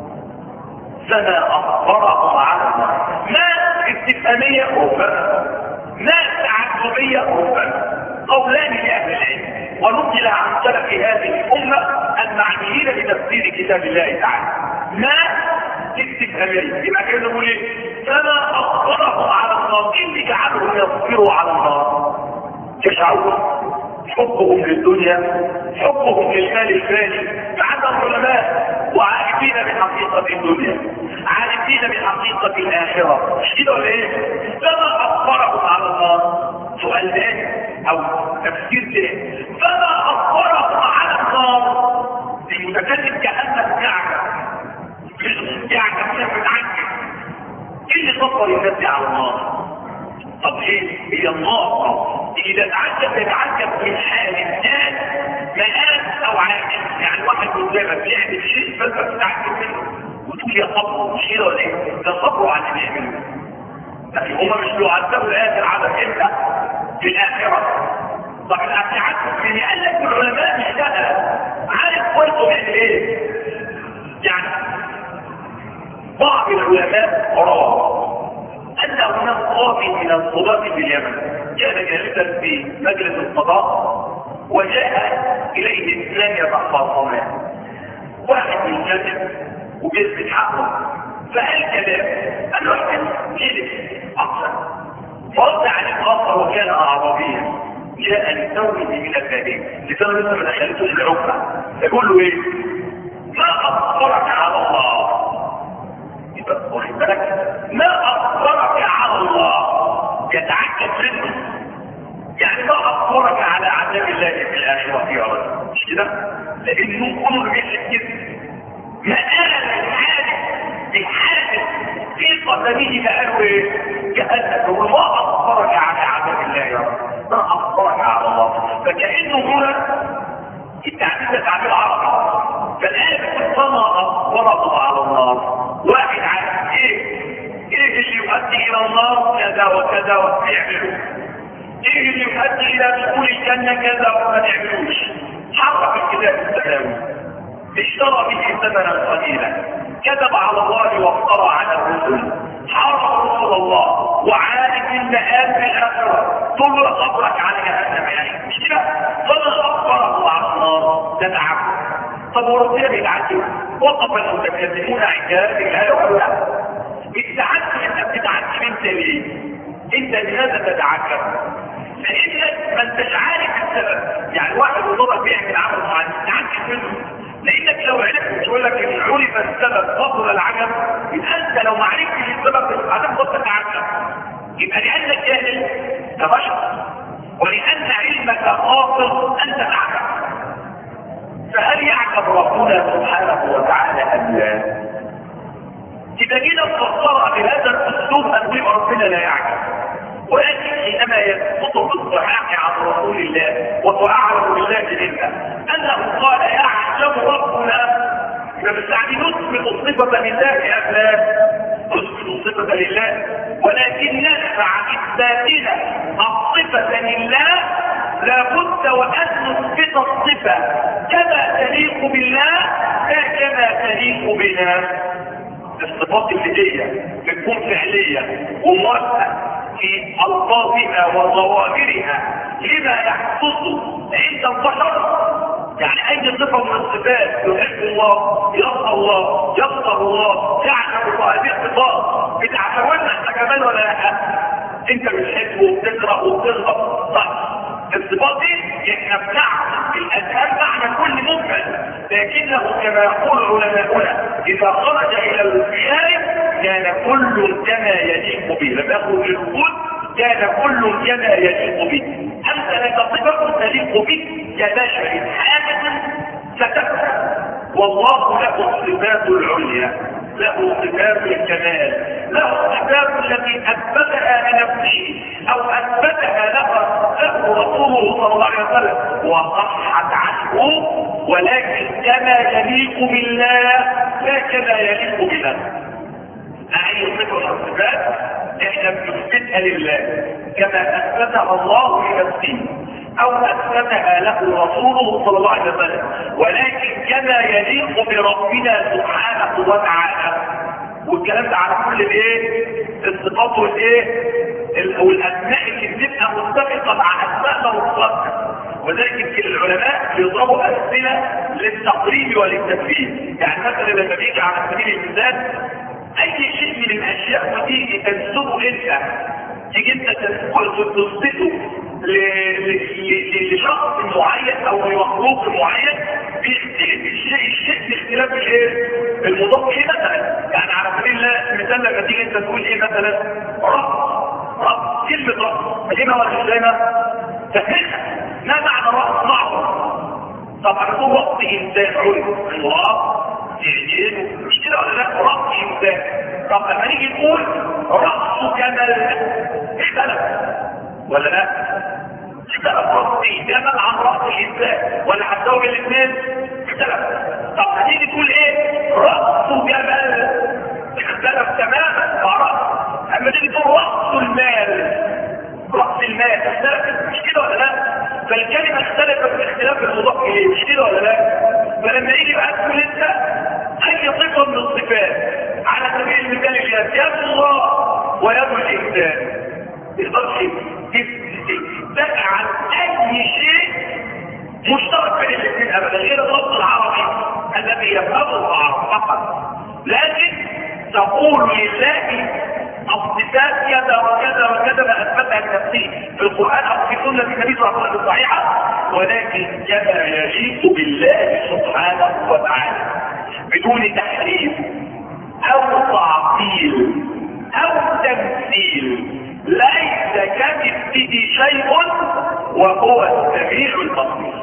فما أصبرهم على النار. ما استفهامية ربما، ما تعجبية ربما، قولان لأهل العلم ونقل عن سلف هذه الأمة المعنيين بتفسير كتاب الله تعالى. ما استفهامية يبقى كده نقول ايه؟ فما أصبرهم على النار، إن جعلهم يصبروا على النار. يشعرون حبهم للدنيا، حبهم للمال الفاني. فعندهم علماء وعارفين بحقيقة الدنيا، عارفين بحقيقة الآخرة، مش كده ولا ايه؟ فما أصبرهم على النار. سؤال ثاني أو تفسير ثاني، فما أصبرهم على النار. المتكلم كأنه يعجب، يعجب كيف يتعجب. ايه اللي صبر الناس على النار؟ طب ايه هي النار؟ اذا تعجب يتعجب من حال الناس مآل او عاجل. يعني واحد قدامك بيعمل شيء فانت بتتعجب منه وتقول يا صبر، مش كده ولا ايه؟ ده صبره على اللي بيعمله. لكن هم مش بيعذبوا الاخر عذاب امتى؟ في الاخره. طب الاتعجب من قال لك العلماء مش كده، عارف كويس بيعمل ايه؟ يعني بعض العلماء روى أن هناك قاضي من القضاة في اليمن كان جالسا في مجلس القضاء وجاء إليه اثنان يتخاصمان، واحد من كاتب وجلس حقه فقال كلام، قال له احكم جلس أكثر فرد عن الآخر وكان أعرابيا جاء لتوه من البادية لتوه لسه ما دخلته العقبة. يقول له ايه؟ ما أصبرك على الله. يبقى واخد بالك؟ ما أصبرك على الله، يتعجب منه. يعني ما أصبرك على عذاب الله في الآخرة يا رجل، مش كده؟ لأنه كله بيحلف كده. مآل الحادث الحادث في قدمه فقالوا ايه؟ جهنم. وما أصبرك على عذاب الله يا رجل، ما أصبرك على الله. فكأنه هنا التعبير ده تعبير عربي. فالآية بتقول فما أصبرهم على النار. واحد عارف ايه؟ ايه اللي يؤدي الى النار؟ كذا وكذا ويعملوا. ايه اللي يؤدي الى دخول الجنة؟ كذا وما يعملوش. حرف الكتاب السماوي اشترى به ثمنا قليلا، كذب على الله وافترى على الرسل، حارب رسول الله وعارف المآل في الآخرة. طول صبرك على جهنم يا اخي، مش كده؟ فما أصبره على النار ده تعب. طب وربنا بيتعجب، وقف المتكلمون عند هذه الآية وقالوا لا، بتتعجب انت بتتعجب انت ليه؟ انت لماذا تتعجب؟ لانك ما انتش عارف السبب. يعني واحد وضرب بيعمل عمل معين تتعجب منه، لانك لو عرفت تقول لك ان عرف السبب فضل العجب، يبقى انت لو ما عرفتش السبب هتفضل تتعجب. يبقى لانك جاهل كبشر، ولان علمك قاصر ان تتعجب. فهل يعجب ربنا سبحانه وتعالى أم لا؟ إذا جينا نفسرها بهذا الأسلوب أن ربنا لا يعجب، ولكن حينما يسقط بالصحاح عن رسول الله وتعالى بالله لله أنه قال يعجب ربنا فبالتالي نثبت الصفة لله أم لا؟ نثبت الصفة لله، ولكننا مع إثباتنا الصفة لله لابد وأن نثبت الصفة كما تليق بالله لا كما تليق بنا. الصفات اللي هي بتكون فعلية وموافقة في ألفاظها وظواهرها لما يحدث عند البشر. يعني أي صفة من الصفات يحب الله، يرضى الله، يغفر الله، يعلم الله، هذه الصفات بتعتبرنا أنت كمان ولا لا؟ أنت بتحب وبتكره وبتغضب. طيب الصفات دي احنا بنعرف الأذهان معنى كل مفعل، لكنه كما يقول علماؤنا إذا خرج إلى الخارج كان كل كما يليق به، لم يخرج للوجود كان كل كما يليق به. أنت لك صفات تليق به كبشر حادث ستفهم، والله له الصفات العليا، له صفات الكمال، له الصفات التي اثبتها لنفسه او اثبتها له له رسوله صلى الله عليه وسلم وصحت عنه، ولكن كما يليق بالله لا كما يليق بنا. اي صفه من الصفات احنا بنثبتها لله كما اثبتها الله لنفسه او اثبتها له رسوله صلى الله عليه وسلم، ولكن كما يليق بربنا سبحانه وتعالى. والكلام ده على كل الايه الصفات والايه والاسماء اللي بتبقى متفقه مع اسماء وصفات. وذلك العلماء بيضربوا امثله للتقريب وللتكفير. يعني مثلا لما بيجي على سبيل المثال اي شيء من الاشياء وتيجي تنسبه انت، تيجي انت تثبته لشخص معين او لمخلوق معين، بيختلف الشيء الشيء باختلاف الايه المضاف ايه. مثلا يعني على سبيل المثال لما تيجي انت تقول ايه مثلا رأس، رأس كلمه رأس فهمها ولا مش فاهمها؟ فهمها. ما معنى رأس معروف؟ طبعا يكون رأس انسان علم الله يعني مش كده ولا لا؟ رأس انسان. طب لما نيجي نقول رأس كمال اختلف ولا لا؟ اختلف رأس جمال عن رأس الانسان ولا هتزوج الاثنين؟ اختلف. طب هتيجي تقول ايه؟ رأس جمال اختلف تماما مع رأس. اما تيجي تقول رأس المال، رأس المال اختلف مش كده ولا لا؟ فالكلمة اختلفت باختلاف المضاف اليه مش كده ولا لا؟ فلما يجي بقى تقول انت اي صفة من الصفات على سبيل المثال اليد، يد الله ويد الانسان، تقدرش تجعل اي شيء مشترك بين الاثنين ابدا غير اللفظ العربي الذي يفهمه العرب فقط. لكن تقول لله الصفات كذا وكذا وكذا ما اثبتها لنفسه في القران او في سنه النبي صلى الله عليه وسلم الصحيحه، ولكن كما يليق بالله سبحانه وتعالى بدون تحريف او تعطيل او تمثيل. ليس كمثله شيء وهو السميع البصير.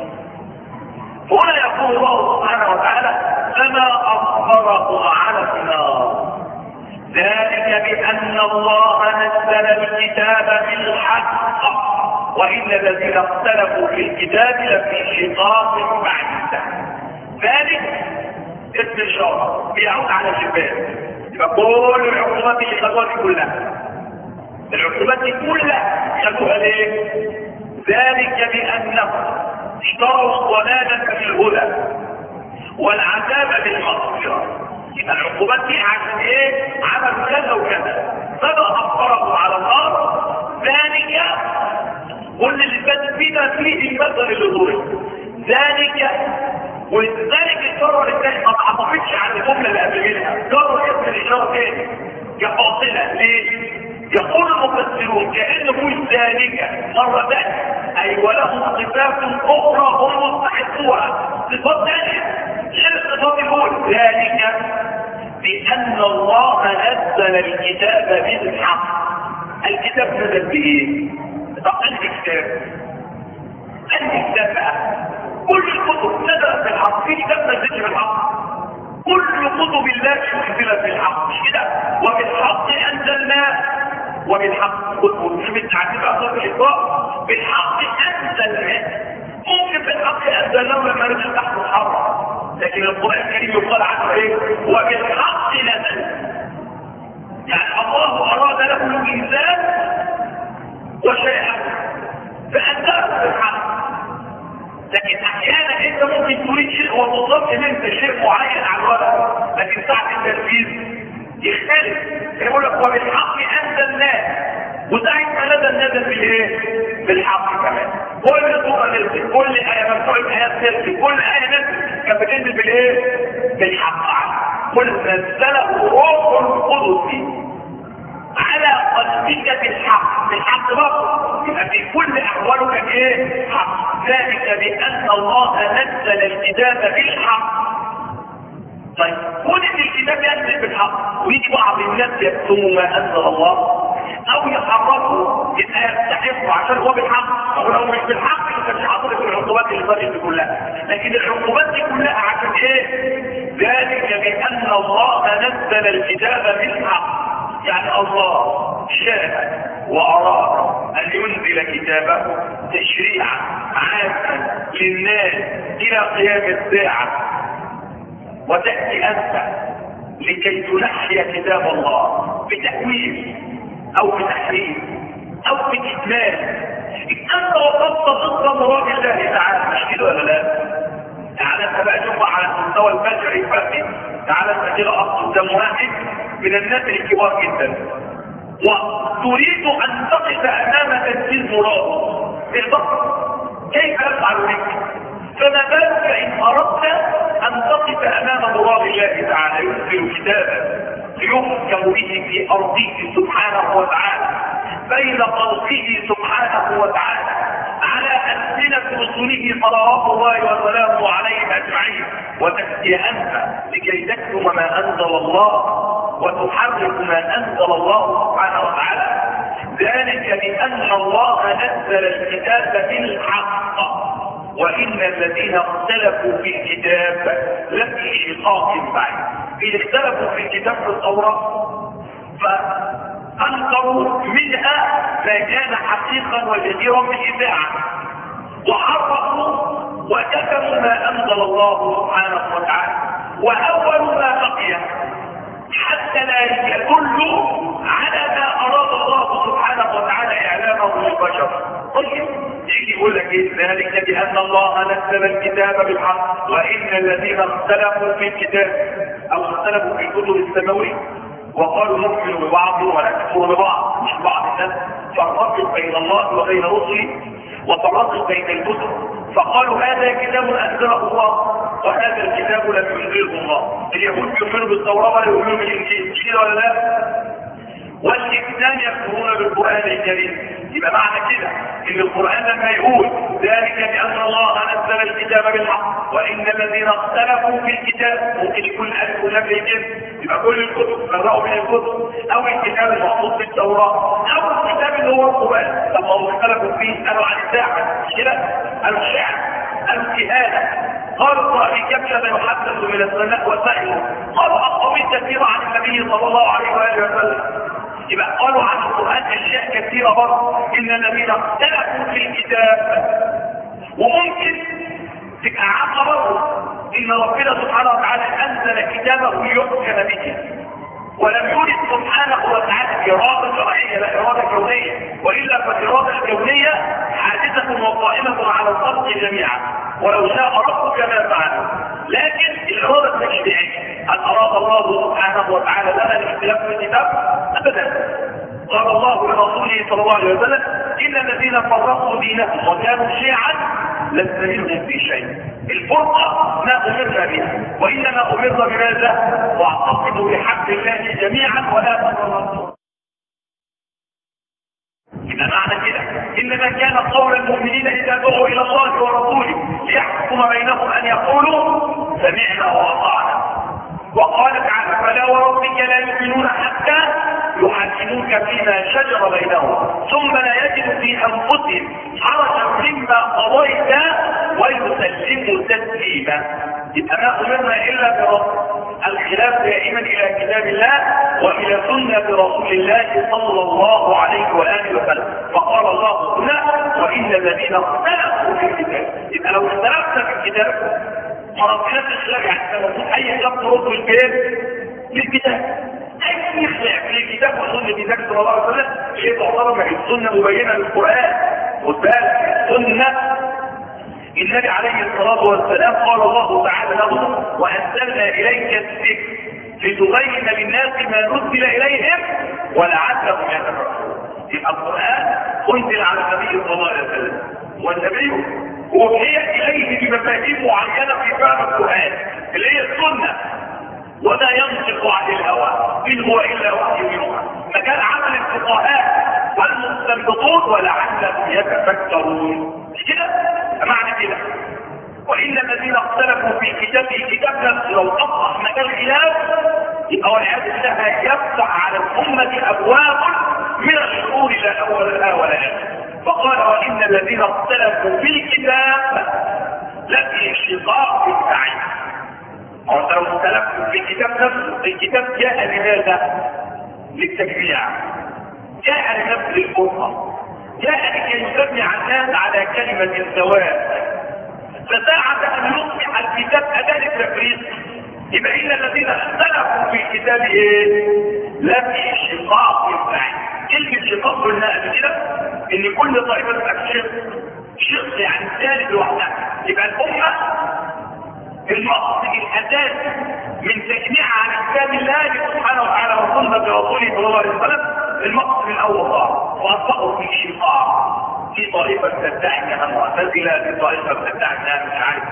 هنا يقول الله سبحانه وتعالى كما اظهره على النار، ذلك بان الله نزل الكتاب بالحق وان الذين اختلفوا في الكتاب لفي شقاق بعيد. ذلك اسم الشرع بيعود على الجبال. فكل العقوبات اللي خدوها كلها العقوبات دي كلها خدوها ليه؟ ذلك بانهم اشتروا الضلاله بالهدى والعذاب بالمغفره. يبقى العقوبات دي عشان ايه؟ عملوا كذا وكذا فما اخبرهم على النار. ذلك كل اللي فات بما فيه المثل اللي ضرب ذلك، ولذلك الكرر الثاني ما تعطفتش على الجمله اللي قبل منها، كرر اسم الاشاره تاني كفاصله. ليه؟ يقول المفسرون كأنه يقول ذلك مرة ثانية أي ولهم صفات أخرى هم مستحقوها، صفات ثانية غير الصفات. يقول ذلك بأن الله نزل الكتاب بالحق. الكتاب نزل بإيه؟ طب أنهي كتاب؟ أنهي كتاب بقى؟ كل الكتب نزلت بالحق، في كتاب نزلت بالحق. كل كتب الله نزلت بالحق مش كده؟ وبالحق أنزلناه وبالحق ومش تعتبر اصلا الإطلاق بالحق انزلناه. ممكن بالحق انزلناه لما نزل تحت الحرة لكن القرآن الكريم يقال عنه ايه؟ وبالحق نزل. يعني الله اراد له الانسان وشيئا فانزله بالحق. لكن احيانا انت ممكن تريد شيء وتطلب ان انت شيء معين على الورق، لكن ساعة التنفيذ يختلف. يقول لك وبالحق انزلناه، وساعة ما نزل نزل بالايه؟ بالحق كمان. كل سورة نزل، كل آية مفتوحة آيات نزل، كل آية نزل كانت بتنزل بالايه؟ بالحق. قل نزله روح القدس على قلبك بالحق. بالحق برضه يبقى في كل احواله كان ايه؟ حق. ذلك بان الله نزل الكتاب بالحق. طيب كون ان الكتاب ينزل بالحق ويجي بعض الناس يكتموا ما انزل الله او يحرفوا يبقى يستحقوا عشان هو بالحق، او لو مش بالحق ما كانش حاطط في العقوبات اللي فاتت دي كلها. لكن العقوبات دي كلها عشان ايه؟ ذلك بان الله نزل الكتاب بالحق. يعني الله شاء واراد ان ينزل كتابه تشريعا عاما للناس الى قيام الساعه، وتأتي أنت لكي تنحي كتاب الله بتأويل أو بتحريف أو بإكمال. أنت وصلت ضد مراد الله تعالى، مش كده ولا لا؟ تعالى أنت بقى شوف على المستوى البشري الفردي، تعالى أنت كده أصل قدام واحد من الناس الكبار جدا وتريد أن تقف أمام تنفيذ مراده بالضبط، كيف يفعل بك؟ فما بالك إن أردت أن تقف أمام مراد الله تعالى ينزل كتابا يحكم به في أرضه سبحانه وتعالى بين خلقه سبحانه وتعالى على ألسنة رسله صلوات الله وسلامه عليهم أجمعين، وتأتي أنت لكي تكتم ما أنزل الله وتحرك ما أنزل الله سبحانه وتعالى. ذلك بأن الله نزل الكتاب بالحق، وإن الذين اختلفوا في الكتاب لفي شقاق بعيد. إذا اختلفوا في الكتاب في التوراة فأنكروا منها ما كان حقيقا وجديرا بالإذاعة، وحرفوا وكتموا ما أنزل الله سبحانه وتعالى، وأول ما بقي حتى لا يدل على ما أراد الله سبحانه وتعالى إعلامه للبشر. طيب يجي يقول لك ايه؟ ذلك بان الله نزل الكتاب بالحق، وان الذين اختلفوا في الكتاب او اختلفوا في الكتب السماويه وقالوا نؤمن ببعض ونكفر ببعض، مش بعض الناس فرقوا بين الله وبين رسله وفرقوا بين الكتب، فقالوا هذا كتاب انزله الله وهذا الكتاب لم ينزله الله. اليهود يؤمنوا بالتوراه ولا يؤمنوا بالانجيل، كده ولا لا؟ والاثنان يكفرون بالقرآن الكريم. يبقى معنى كده ان القرآن لما يقول ذلك بأن الله نزل الكتاب بالحق وإن الذين اختلفوا في الكتاب، ممكن يكون ألف ولم يجب، يبقى كل الكتب فرقوا من الكتب، أو الكتاب المحطوط في التوراة، أو الكتاب اللي هو القرآن لما هم اختلفوا فيه قالوا عن الساعة، مش كده؟ قالوا الشعر، قالوا الكهانة، قالوا رأي كبشة يحدث من السماء وسائل، قالوا أقوامي كثيرة عن النبي صلى الله عليه وآله وسلم. يبقى قالوا عن القرآن أشياء كثيرة برضه، إن الذين اختلفوا في الكتاب. وممكن تبقى عامة برضه إن ربنا سبحانه وتعالى أنزل كتابه يحكم به، ولم يرد سبحانه وتعالى إرادة شرعية لا إرادة كونية، وإلا فالإرادة الكونية حادثة وقائمة على الخلق جميعا، ولو شاء ربك ما فعل. لكن الإرادة التشريعية هل أراد الله سبحانه وتعالى لنا الاختلاف في الكتاب؟ أبدا. قال الله لرسوله صلى الله عليه وسلم إن الذين فرقوا دينهم وكانوا شيعا لست منهم في شيء. الفرقة ما أمرنا بها، وإنما أمرنا بماذا؟ واعتصموا بحبل الله جميعا ولا تفرقوا. إذا معنى كده إنما كان قول المؤمنين إذا دعوا إلى الله ورسوله ليحكم بينهم أن يقولوا سمعنا وأطعنا. وقال تعالى فلا وربك لا يؤمنون حتى يحكموك فيما شجر بينهم ثم لا يجدوا في أنفسهم حرجا مما قضيت ويسلموا تسليما. يبقى ما أمرنا إلا برب الخلاف دائما إلى كتاب الله وإلى سنة رسول الله صلى الله عليه وآله وسلم. فقال الله هنا وإن الذين اختلفوا في الكتاب. يبقى لو اختلفت في الكتاب فربنا الخلاف يعني اي خلاف ترد الكتاب للكتاب، اي خلاف للكتاب وسنه الكتاب صلى الله عليه وسلم شيء تعتبر من السنه مبينه للقران. وسال السنه النبي عليه الصلاه والسلام قال الله تعالى له وانزلنا اليك الذكر لتبين للناس ما نزل اليهم ولعلهم يتفكرون. يبقى القران انزل على النبي صلى الله عليه وسلم، والنبي وهي اليه بمفاهيم معينه في فهم القران اللي هي السنه، وما ينطق عن الهوى ان هو الا وحي يوحى. مكان عمل الفقهاء والمستنبطون ولعلهم يتفكرون. مش كده؟ معنى كده وان الذين اختلفوا في كتاب كتاب نفسه لو اصبح مكان خلاف يبقى والعياذ بالله يفتح على الامه ابواب من الشرور لا اول لها ولا اخر. فقال وان الذين اختلفوا في الكتاب لفي شقاق بعيد. او لو اختلفوا في الكتاب نفسه، الكتاب جاء لماذا؟ للتجميع، جاء لنفس الفرقه، جاء لكي يجمع الناس على كلمه سواء. فساعة ان يصبح الكتاب اداة التفريق يبقى ان الذين اختلفوا في الكتاب ايه؟ لفي شقاق بعيد. كلمه شقاق قلنا قبل كده ان كل طائفه تبقى شق، شق يعني ثالث لوحدها. يبقى الامه المقصد الاساسي من تجميع على كتاب الله سبحانه وتعالى وسنه رسوله صلى الله عليه وسلم المقصد الاول واصبحوا في شقاق. في طائفه تدعي انها معتزله، في طائفه تدعي انها مش عارف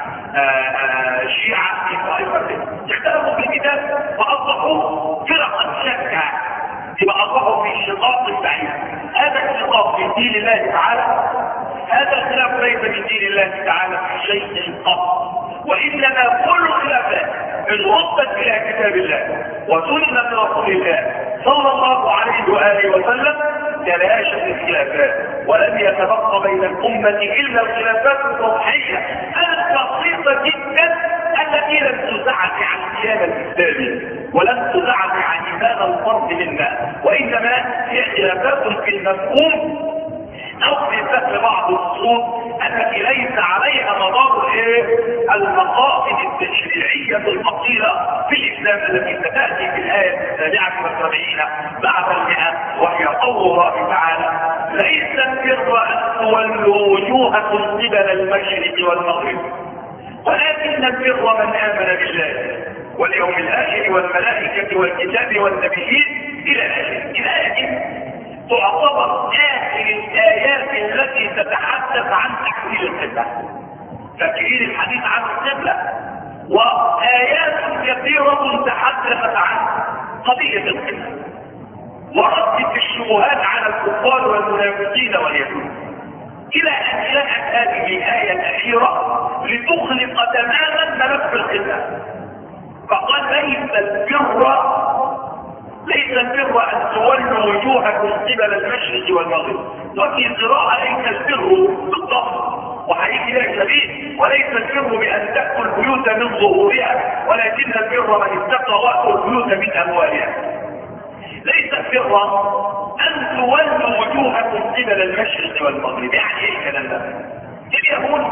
شيعه، في طائفه اختلفوا في الكتاب فاصبحوا فرقا شتى، يبقى اصبحوا في شقاق بعيد. هذا الشقاق في دين الله تعالى، هذا الخلاف ليس من دين الله تعالى في شيء قط، وانما كل خلافات ان ردت الى كتاب الله وسنه رسول الله صلى الله عليه واله وسلم تلاشت الخلافات، ولم يتبقى بين الامه الا الخلافات السطحيه البسيطه جدا التي لم تزعزع عن الكيان الاسلامي ولم تزعزع عن ايمان الفرد منا، وانما هي خلافات في المفهوم او في فهم بعض الصوت التي ليس عليها مدار ايه؟ المقاصد التشريعيه الخطيره في الاسلام التي ستاتي في الايه السابعه والسبعين بعد المئه، وهي قول الله تعالى ليس البر ان تولوا وجوهكم قبل المشرق والمغرب ولكن البر من امن بالله واليوم الاخر والملائكه والكتاب والنبيين الى اخره. الايه تعتبر آخر الآيات التي تتحدث عن تحويل القبلة. فاكرين الحديث عن القبلة؟ وآيات كثيرة تحدثت عن قضية القبلة وردت الشبهات على الكفار والمنافقين واليهود، إلى أن جاءت هذه الآية الأخيرة لتخلق تماما ملف القبلة. فقال ليس البر ليس البر ان تولوا وجوهكم قبل المشرق والمغرب، وفي قراءه ليس البر بالضبط وهيجي لك سبيل وليس البر بان تاتوا البيوت من ظهورها ولكن البر من اتقى واتوا البيوت من اموالها. ليس البر ان تولوا وجوهكم قبل المشرق والمغرب. يعني ايه الكلام ده؟ اليهود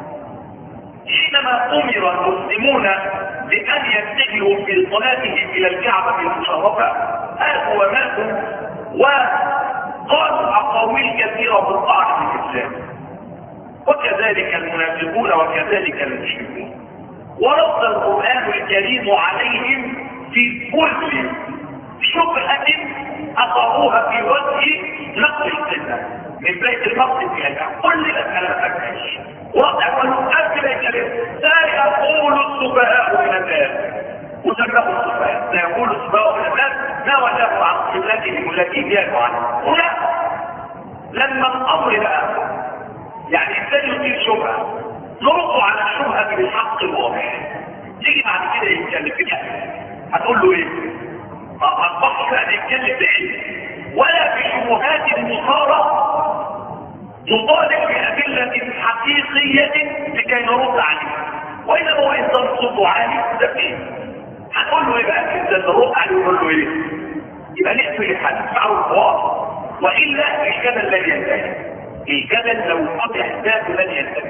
حينما امر المسلمون بان يتجهوا في صلاتهم الى الكعبه المشرفه هاتوا وماتوا وقالوا اقاويل كثيره بالطعن في الاسلام، وكذلك المنافقون وكذلك المشركون. ورد القران الكريم عليهم في كل شبهه اقروها في وجه نقل القبله من بيت المقدس الى الكعبه. كل الكلام مكاش وضع كله قبل الكلام. سيقول السفهاء من الناس وسماه السفهاء، سيقول السفهاء من الناس ما وجهوا عن قبلتهم التي جاءوا عنها. هنا لما الامر بقى يعني ابتدى يصير شبهه نرد على الشبهه بالحق الواضح. يجي بعد كده يتكلم كده هتقول له ايه؟ ما اصبحش بقى نتكلم بعلم ولا بشبهات المصارى نطالب بأدلة حقيقية لكي نرد عليها، وإذا هو إنسان صوته عالي ده فين؟ هنقول له إيه بقى؟ إذا نرد عليه ونقول له إيه؟ يبقى نقفل الحديث معه واضح، وإلا الجدل لن ينتهي. الجدل لو قطع ذاته لن ينتهي،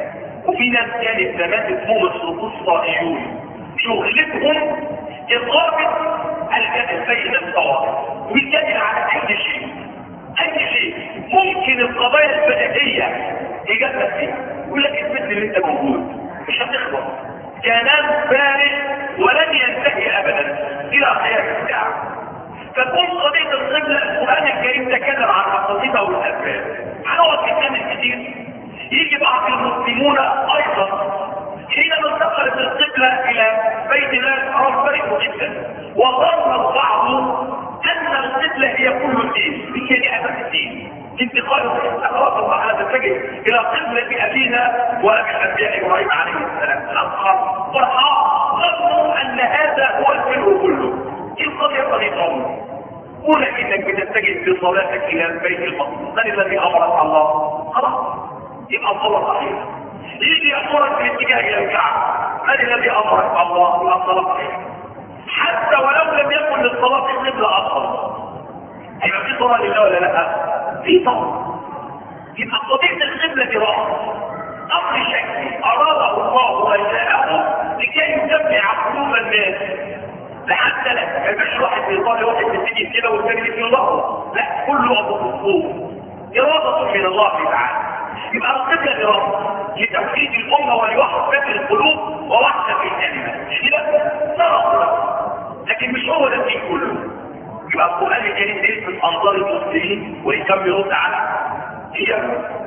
وفي ناس كانت زمان اسمهم الصهيونيون شغلتهم اقامه الجدل بين الطوائف والجدل على اي شيء اي شيء ممكن القضايا البدنيه يجدد فيها يقول لك اثبت اللي انت موجود مش هتخلص كلام فارغ ولن ينتهي ابدا الى قيام الساعه. فتكون قضيه القبله القران الكريم تكلم عن مقاصدها والاسباب هنقعد نتكلم كتير. يجي بعض المسلمون ايضا حينما انتقلت القبله الى بيت الله الحرام فرحوا جدا وظن البعض ان القبله هي كل الدين دي هي اساس الدين انتقال خلاص الله تعالى تتجه الى قبله ابينا وابي الانبياء ابراهيم عليه السلام الاصحاب فرحان ظنوا ان هذا هو البر كله. ايه القضيه قضيه عمر قول انك بتتجه بصلاتك الى البيت المقدس من الذي امرك الله خلاص يبقى الصلاه صحيحه. يجي يامرك بالاتجاه الى الكعبه من الذي امرك الله يبقى الصلاه صحيحه حتى ولو لم يكن للصلاه قبله اصلا. هيبقى في صلاه لله ولا لا؟ في صلاه. يبقى قضيه القبله دي راس امر شكلي اراده الله وجاءه لكي يجمع قلوب الناس لحتى لا ما يبقاش واحد بيصلي واحد بيجي كده والثاني في الله لا كله ابو الصوف اراده من الله تعالى. يبقى القبله دي راس لتوحيد الامه ولوحده القلوب ووحده الكلمه مش كده؟ ده لكن مش هو ده الدين كله. يبقى القرآن الكريم يلفت أنظار المسلمين ويكمل يرد على هي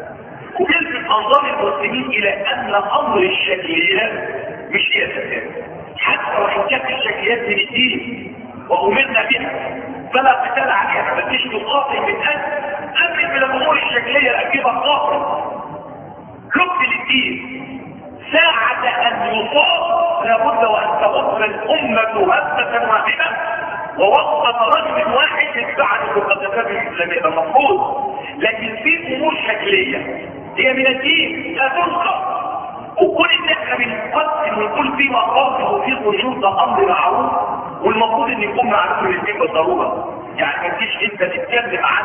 ويلفت أنظار المسلمين إلى أن أمر الشكليات مش هي الأساس حتى وإن كانت الشكليات من الدين وأمرنا بها فلا قتال عليها ما تجيش تقاطع من أجل أمر من الأمور الشكلية الأجيبة قاطع ركن للدين ساعة أن يصاب لابد وأن تبطل الأمة هبة واحدة ووقف رجل واحد يتبع المقدسات الاسلاميه ده مفروض. لكن في امور شكليه هي من الدين لا تنقى وكل ان احنا بنقسم ونقول في مقاصد وفي خشوع ده امر معروف والمفروض ان يكون معروف الاثنين بالضروره. يعني ما تجيش انت تتكلم عن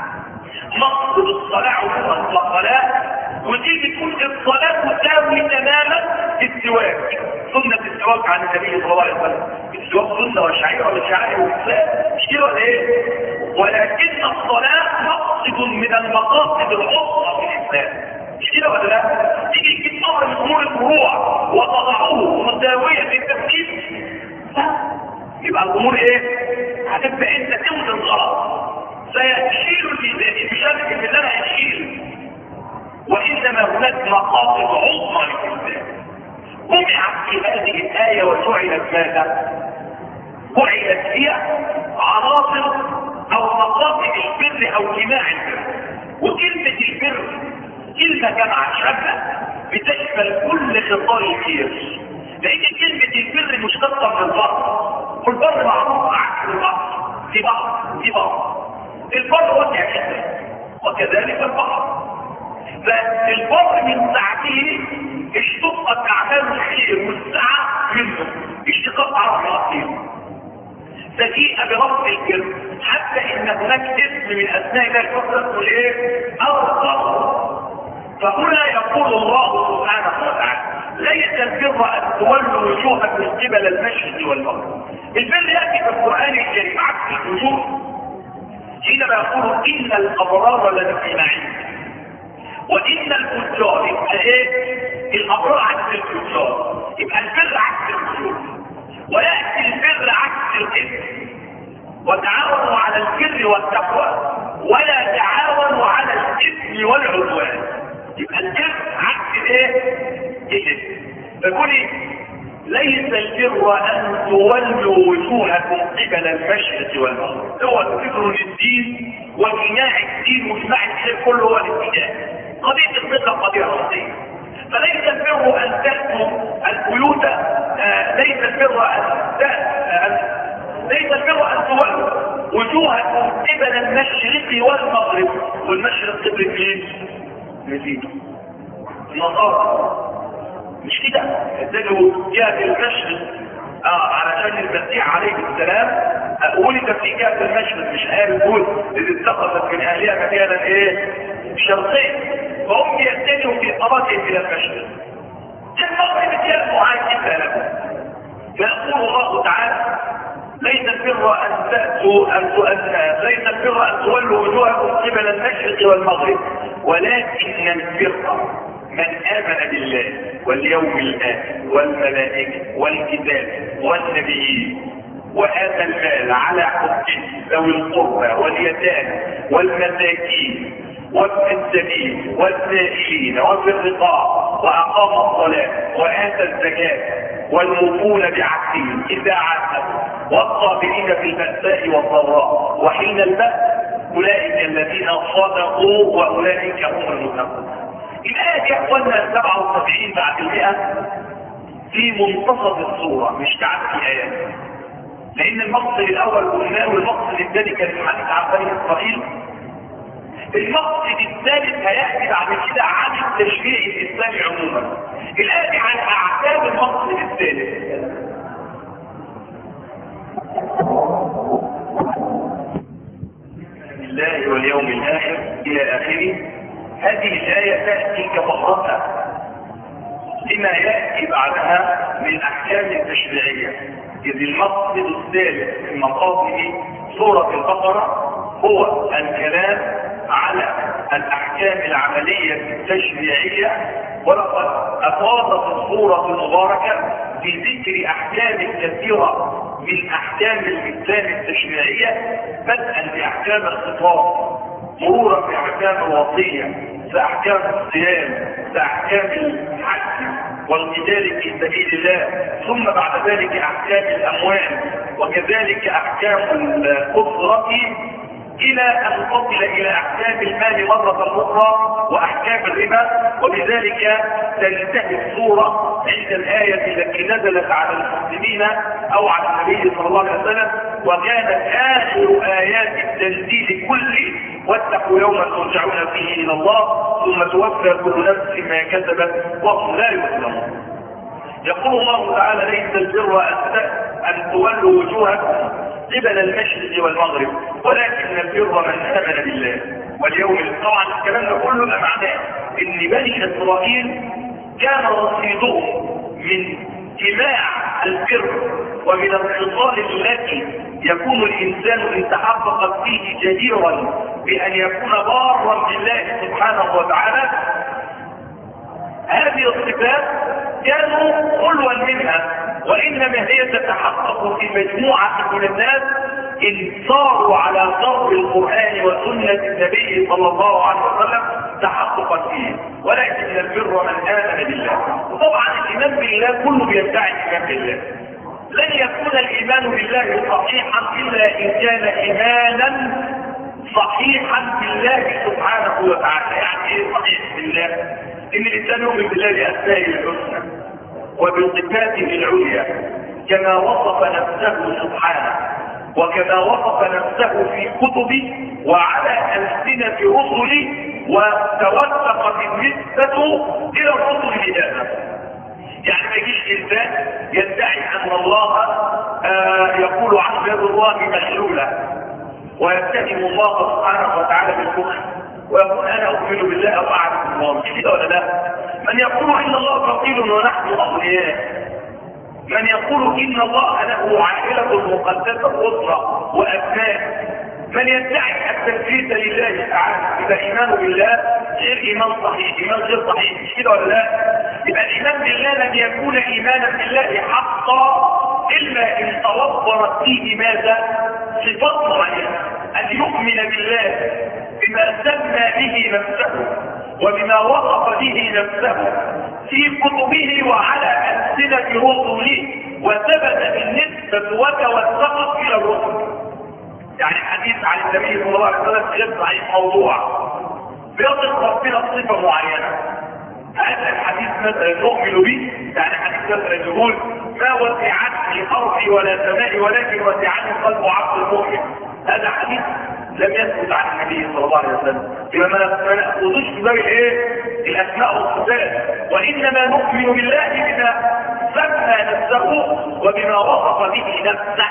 مقصد الصلاه وهو الصلاه وتيجي تقول الصلاه تساوي تماما السواك سنه السواك عن النبي صلى الله عليه وسلم السواك سنه وشعيره ولا شعائر الاسلام مش كده ولا ايه؟ ولكن الصلاه مقصد من المقاصد العظمى في الاسلام مش كده ولا لا؟ تيجي تجيب امر من امور الفروع وتضعوه مساويه في التفكير يبقى الامور ايه؟ هتبقى انت توزن غلط سيشيل في ذلك بشرط ان انا هشيل وانما هناك مقاصد عظمى للاسلام جمعت في هذه الايه وجعلت ماذا؟ جعلت فيها عناصر او مقاصد البر او جماع البر. وكلمه البر كلمه جمع شامله بتشمل كل خصال الخير لان كلمه البر مشتقه من البر والبر معروف عكس البر في بعض في بعض البر واسع جدا وكذلك البحر. فالبر من ساعته اشتقت اعمال الخير والسعه منه اشتقاق عرض الاصيل فجيء برفع البر حتى ان هناك اسم من اسماء الله الحسنى الايه؟ البر. فهنا يقول الله سبحانه وتعالى ليس البر ان تولوا وجوهكم قبل المشرق والمغرب. البر ياتي في القران الكريم عكس الوجوه حينما يقول ان الابرار لفي نعيم وان الفجار يبقى ايه؟ الابرار عكس الفجار يبقى البر عكس الوجوه وياتي البر عكس الاثم وتعاونوا على البر والتقوى ولا تعاونوا على الاثم والعدوان. يبقى البر عكس الايه؟ الاثم. فقولي ليس البر ان تولوا وجوهكم قبل المشرق والمغرب هو الفكر للدين وجماع الدين وجماع الخير كله هو الاتجاه. قضيه الفقه قضيه راسيه فليس البر ان تاتوا البيوت آه ليس البر ان آه ليس البر ان تولوا وجوهكم قبل المشرق والمغرب والمشرق قبل ايه؟ نسيت النصارى مش كده اتجهوا جهه المشرق اه علشان المسيح عليه السلام ولد في جهه المشرق مش قال يقول اذ اتخذت من اهلها مكانا ايه؟ شرقيا فهم يتجهوا في طريقهم الى المشرق المغرب هي المعاكسة له. فيقول الله تعالى ليس البر ان تاتوا ان تؤنى ليس البر ان تولوا وجوهكم قبل المشرق والمغرب ولكن البر من امن بالله واليوم الاخر والملائكه والكتاب والنبيين واتى المال على حبه ذوي القربى واليتامى والمساكين وابن السبيل والسائلين وفي الرقاب واقام الصلاه واتى الزكاه والموفون بعهدهم اذا عاهدوا والصابرين في البأساء والضراء وحين البأس اولئك الذين صدقوا واولئك هم المتقون. الآية دي اخوانا سبعة وسبعين بعد المئة في منتصف الصورة مش كعدد الآيات، لأن المقصد الأول قلناه والمقصد الثاني كان الحديث عن بني إسرائيل. المقصد الثالث هيأتي بعد كده عن التشريع الإسلامي عموما. الآية دي عن أعتاب المقصد الثالث. الله واليوم الآخر إلى آخره. هذه الآية تأتي كفقرتها لما يأتي بعدها من أحكام تشريعية، إذ المقصد الثالث من مقاصد سورة البقرة هو الكلام على الأحكام العملية التشريعية. ولقد أفاضت السورة المباركة بذكر أحكام كثيرة من أحكام الإسلام التشريعية، بدءا بأحكام الخطاب، مرورا بأحكام الوصية، بأحكام الصيام، بأحكام الحج والقتال في سبيل الله، ثم بعد ذلك أحكام الأموال، وكذلك أحكام الأسرة، إلى أن تصل إلى أحكام المال مرة أخرى وأحكام الربا. وبذلك تنتهي السورة عند الآية التي نزلت على المسلمين أو على النبي صلى الله عليه وسلم، وكانت آخر آيات التنزيل كله واتقوا يوما ترجعون فيه إلى الله ثم توفى كل نفس ما كسبت وهم لا يظلمون. يقول الله تعالى ليس البر أن تولوا وجوهكم قبل المشرق والمغرب ولكن البر من آمن بالله واليوم الآخر. طبعا الكلام ده كله معناه ان بني اسرائيل كان رصيدهم من جماع البر ومن الخصال التي يكون الانسان ان تحقق فيه جديرا بان يكون بارا بالله سبحانه وتعالى. هذه الصفات كانوا خلوا منها، وإنما هي تتحقق في مجموعة من الناس إن صاروا على ضرب القرآن وسنة النبي صلى الله عليه وسلم تحققا فيه. ولكن البر من آمن بالله. وطبعا الإيمان بالله كله بيدعي الإيمان بالله. لن يكون الإيمان بالله صحيحا إلا إن كان إيمانا صحيحا بالله سبحانه وتعالى. يعني إيه صحيح بالله؟ إن الإنسان يؤمن بالله بأسمائه الحسنى وبصفاته العليا كما وصف نفسه سبحانه وكما وصف نفسه في كتبه وعلى ألسنة رسله، وتوثقت النسبة إلى الرسل بهذا. يعني ما يجيش إنسان يدعي أن الله آه يقول عن يد الله مشلولة ويتهم الله سبحانه وتعالى بالكفر ويقول أنا أؤمن بالله أو أعرف الله، مش كده ولا لا؟ من يقول إن الله فقير ونحن أغنياء، من يقول إن الله له عائلة مقدسة أسرة وأبناء، من يدعي التثبيت لله تعالى إذا إيمانه بالله غير إيمان صحيح، إيمان غير صحيح، مش كده ولا لا؟ يبقى الإيمان بالله لن يكون إيمانا بالله حقا إلا إن توفرت فيه ماذا؟ صفات معينة، أن يؤمن بالله بما سمى به نفسه وبما وصف به نفسه في كتبه وعلى ألسنة رسله، وثبت بالنسبة وتوثقت إلى الرسل. يعني حديث عن النبي صلى الله عليه وسلم غير صحيح موضوع بيصف ربنا بصفة معينة. هذا الحديث مثلا نؤمن به، يعني حديث مثلا يقول ما وسعتني أرضي ولا سمائي ولكن وسعني قلب عبد المؤمن. هذا حديث لم يثبت عن النبي صلى الله عليه وسلم. يبقى ما ناخذوش في باب ايه؟ الاسماء والصفات، وانما نؤمن بالله بما سمى نفسه وبما وصف به نفسه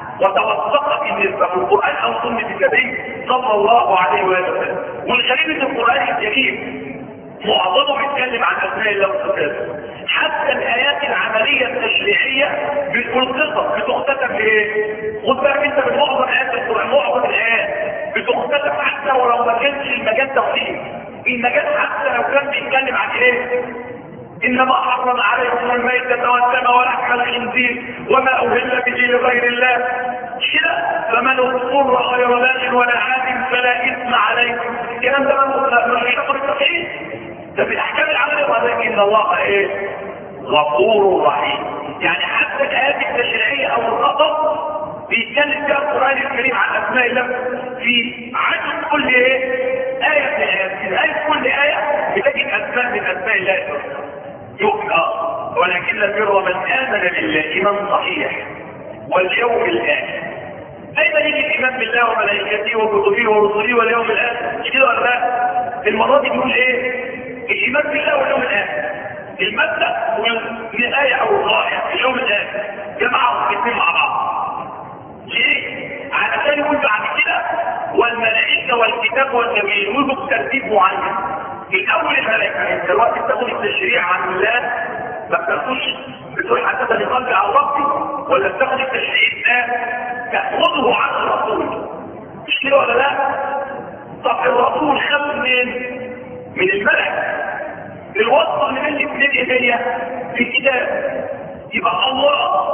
وتوثق بالنسبه في القران او سنه النبي صلى الله عليه وسلم. والغريب في القران الكريم معظمه بيتكلم عن اسماء الله وصفاته. حتى الايات العمليه التشريعيه والقصص بتختتم بايه؟ خد بالك انت من معظم ايات القران، معظم الايات بتختتم حتى ولو ما كانش المجال توحيد، المجال حتى لو كان بيتكلم عن ايه؟ انما حرم عليكم الميتة والدم ولحم الخنزير وما اهل به لغير الله كده، فمن اضطر غير باغ ولا عاد فلا اثم عليكم. الكلام ده مش شطر التوحيد، ده في الاحكام العمليه. ولكن الله ايه؟ غفور رحيم. يعني حتى الايات التشريعيه او الخطب بيتكلم فيها القران الكريم عن اسماء الله في عدد كل ايه؟ ايه من الايات. الايه كل ايه بتجد اسماء من اسماء الله يؤمن. ولكن البر من امن بالله ايمان صحيح واليوم الاخر. دايما يجي الايمان بالله وملائكته وكتبه ورسله واليوم الاخر كده ولا لا؟ المره دي بيقول ايه؟ الايمان بالله واليوم الاخر، المبدا والنهايه او الغايه اليوم الاخر، جمعوا الاثنين مع بعض. ليه؟ علشان يقول بعد كده والملائكه والكتاب والنبيين يقولوا بترتيب معين. الاول الملائكه، انت دلوقتي بتاخد التشريع عن الله ما بتاخدش بتقول حتى لقلبي على ربي، ولا بتاخد التشريع ده تاخده عن الرسول، مش كده ولا لا؟ طب الرسول خد منين؟ من الملك. الوصفه اللي بين الاثنين ايه هي؟ في الكتاب. يبقى الله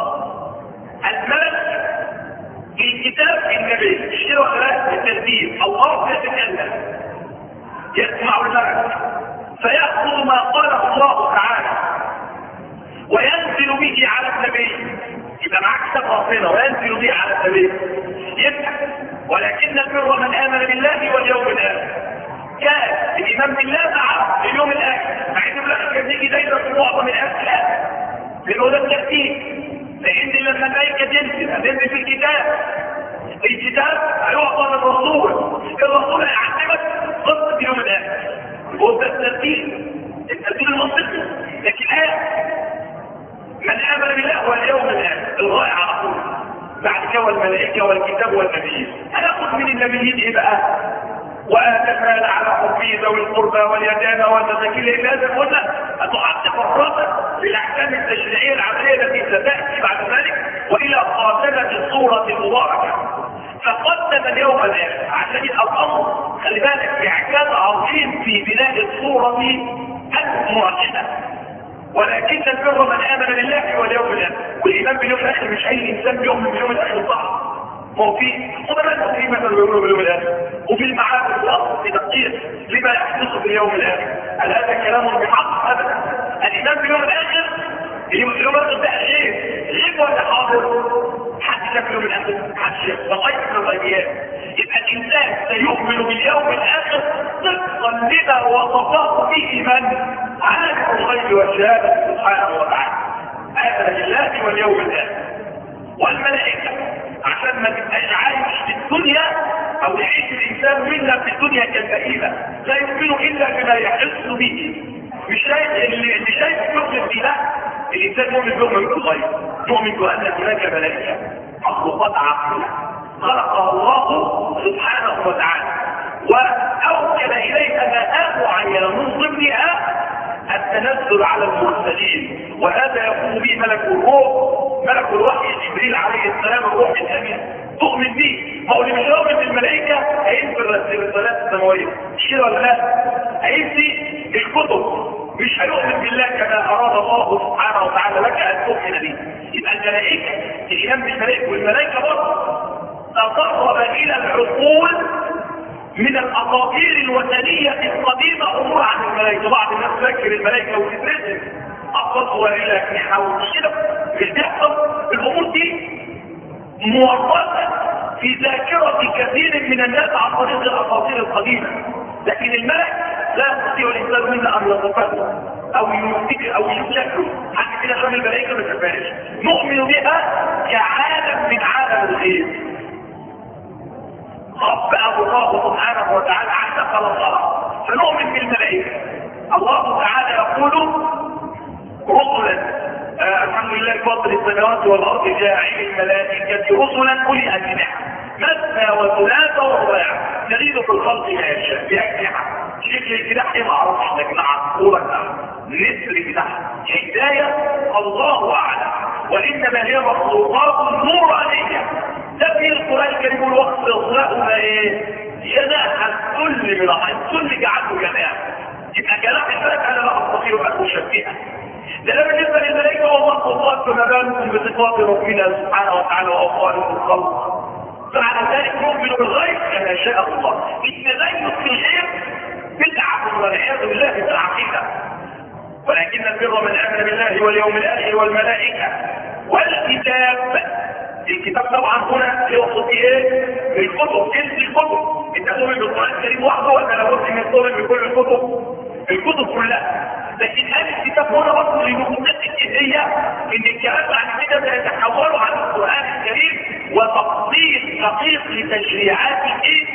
الملك، الكتاب النبي، مش كده ولا لا؟ الترتيب. الله يتكلم يسمع الملك فيأخذ ما قاله الله تعالى وينزل به على النبي. يبقى معاك كتاب ربنا وينزل به على النبي. يبقى ولكن البر من آمن بالله واليوم الآخر. كان الإيمان بالله مع اليوم الآخر، مع إنه الآخر كان يجي دايما في معظم الآيات الآخر لأنه ده الترتيب. لأن لما الملائكة تنزل هتنزل في الكتاب، الكتاب هيعطى للرسول، الرسول هيعلمك قصة اليوم الآخر. هو ده الترتيب، الترتيب المنطقي. لكن آية من آمن بالله واليوم الآخر الغاية على طول. بعد كده والملائكة والكتاب والنبيين. هناخد من النبيين ايه بقى؟ وآتى المال على حبه ذوي القربى واليتامى والمساكين. لأن هذا قلنا هتقعد تفرقا في الأحكام التشريعية العملية التي ستأتي بعد ذلك وإلى خاتمة الصورة المباركة. فقدم اليوم الآخر عشان الأمر خلي بالك إعجاز عظيم في بناء الصورة المركبة. ولكن البر من آمن بالله واليوم الآخر. والإيمان باليوم الآخر مش أي إنسان بيؤمن باليوم الآخر صح. ما هو في خدمات في مثلا بيقولوا باليوم الآخر، وفي المعاد الأصل في تقدير لما يحدث في اليوم الآخر. هل هذا كلام بحق؟ أبدا. الإيمان باليوم الآخر اليوم الآخر ده غيب غيب ولا حاضر؟ حد شاف اليوم الآخر؟ حد شاف لغاية من الغيبيات. يبقى الإنسان سيؤمن باليوم الآخر طبقا لما وصفه به من عالم الغيب والشهادة سبحانه وتعالى. آمن بالله واليوم الآخر. والملائكة عشان ما تبقاش عايش في الدنيا او يعيش الانسان منا في الدنيا كالبهيمة لا يؤمن الا بما يحس به. مش شايف اللي, اللي شايف يؤمن به، لا، الانسان مؤمن بيؤمن بالغيب، مؤمن بان هناك ملائكة مخلوقات عاقلة خلقها الله سبحانه وتعالى واوكل اليها مآب معينة من ضمنها التنزل على المرسلين. وهذا يقوم به ملك الروح، ملك الوحي جبريل عليه السلام، الروح الامين. تؤمن به. ما هو اللي مش يؤمن بالملائكه هينفي الرسالات السماويه، مش كده ولا لا؟ هينفي الكتب، مش هيؤمن بالله كما اراد الله سبحانه وتعالى لك ان تؤمن به. يبقى الملائكه الايمان بالملائكه، والملائكه برضه تقرب الى العقول من الاساطير الوثنيه القديمه امور عن الملائكه. بعض الناس فاكر الملائكه وتترسم اقصى الى اجنحه وكده، مش بيحصل. الامور دي مورثه في ذاكره كثير من الناس عن طريق الاساطير القديمه. لكن الملك لا يستطيع الانسان منا ان يتفكر او يفتكر او يشوف شكله. حتى كده عشان الملائكه ما تشوفهاش، نؤمن بها كعالم من عالم الغيب. ربنا الله سبحانه وتعالى عز خلقها، فنؤمن بالملائكه. الله تعالى يقول رسلا آه الحمد لله فاطر السماوات والارض جاعل الملائكه رسلا اولي اجنحه مثنى وثلاث ورباع يزيد في الخلق ما يشاء. باجنحه شكل الجناح ما اعرفش يا جماعه، نسر تحت هداية الله أعلم، وإنما هي مخلوقات نورانية. ده في القرآن الكريم الوقت يطلقها ايه؟ جناح الذل من الله، الذل جعله جناح. يبقى جناح الملك أنا لا أستطيع أن أشبهها. ده لا بالنسبة للملائكة والله خطوات فما بالكم بصفات ربنا سبحانه وتعالى وأفعاله الخلق. فعلى ذلك نؤمن بالغيب كما شاء الله. التزين في الغيب بدعة والعياذ بالله في العقيدة، ولكن البر من آمن بالله واليوم الآخر والملائكة والكتاب. الكتاب طبعا هنا يقصد ايه؟ الكتب، جنس الكتب. انت تؤمن بالقرآن الكريم وحده ولا لابد من تؤمن بكل الكتب؟ الكتب كلها. لكن هذا الكتاب هنا برضه لنقطة هي ان الكلام بعد كده سيتحول عن القرآن الكريم وتفصيل دقيق لتشريعاته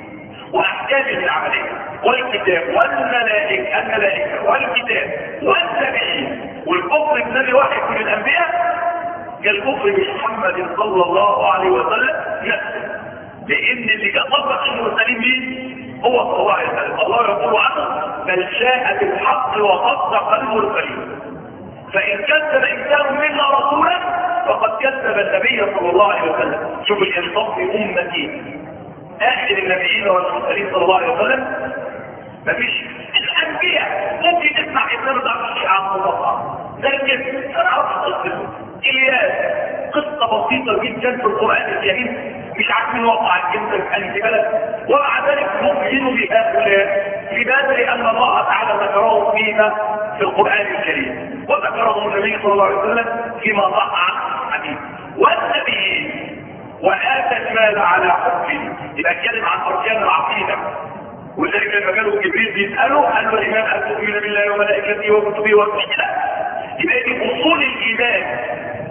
واحكامه العمليه، والكتاب والملائكه الملائكه والكتاب والنبيين. والكفر بنبي واحد من الانبياء كالكفر بمحمد صلى الله عليه وسلم نفسه، لان اللي كان طبق المرسلين مين؟ هو صلى الله عليه وسلم. الله يقول عنه بل جاء بالحق وصدق المرسلين. فان كذب انسان منا رسولا فقد كذب النبي صلى الله عليه وسلم. شوف الانصاف في امتي اخر النبيين والمرسلين صلى الله عليه وسلم. مفيش الانبياء ممكن تسمع ابن ضعف الشيعة عن مطلقة، لكن انا عرفت قصته الياس قصة بسيطة جدا في القرآن الكريم، مش عارفين وقع الجنة في أي بلد، ومع ذلك مؤمنين بهؤلاء لماذا؟ لأن الله تعالى ذكره فيما في القرآن الكريم، وذكره النبي صلى الله عليه وسلم فيما صح عن حديث. والنبيين وآتى المال على حبه، يبقى اتكلم عن أركان العقيدة. ولذلك لما جاله جبريل بيسأله قال له الإيمان أن تؤمن بالله وملائكته وكتبه ورسله، يبقى دي أصول الإيمان.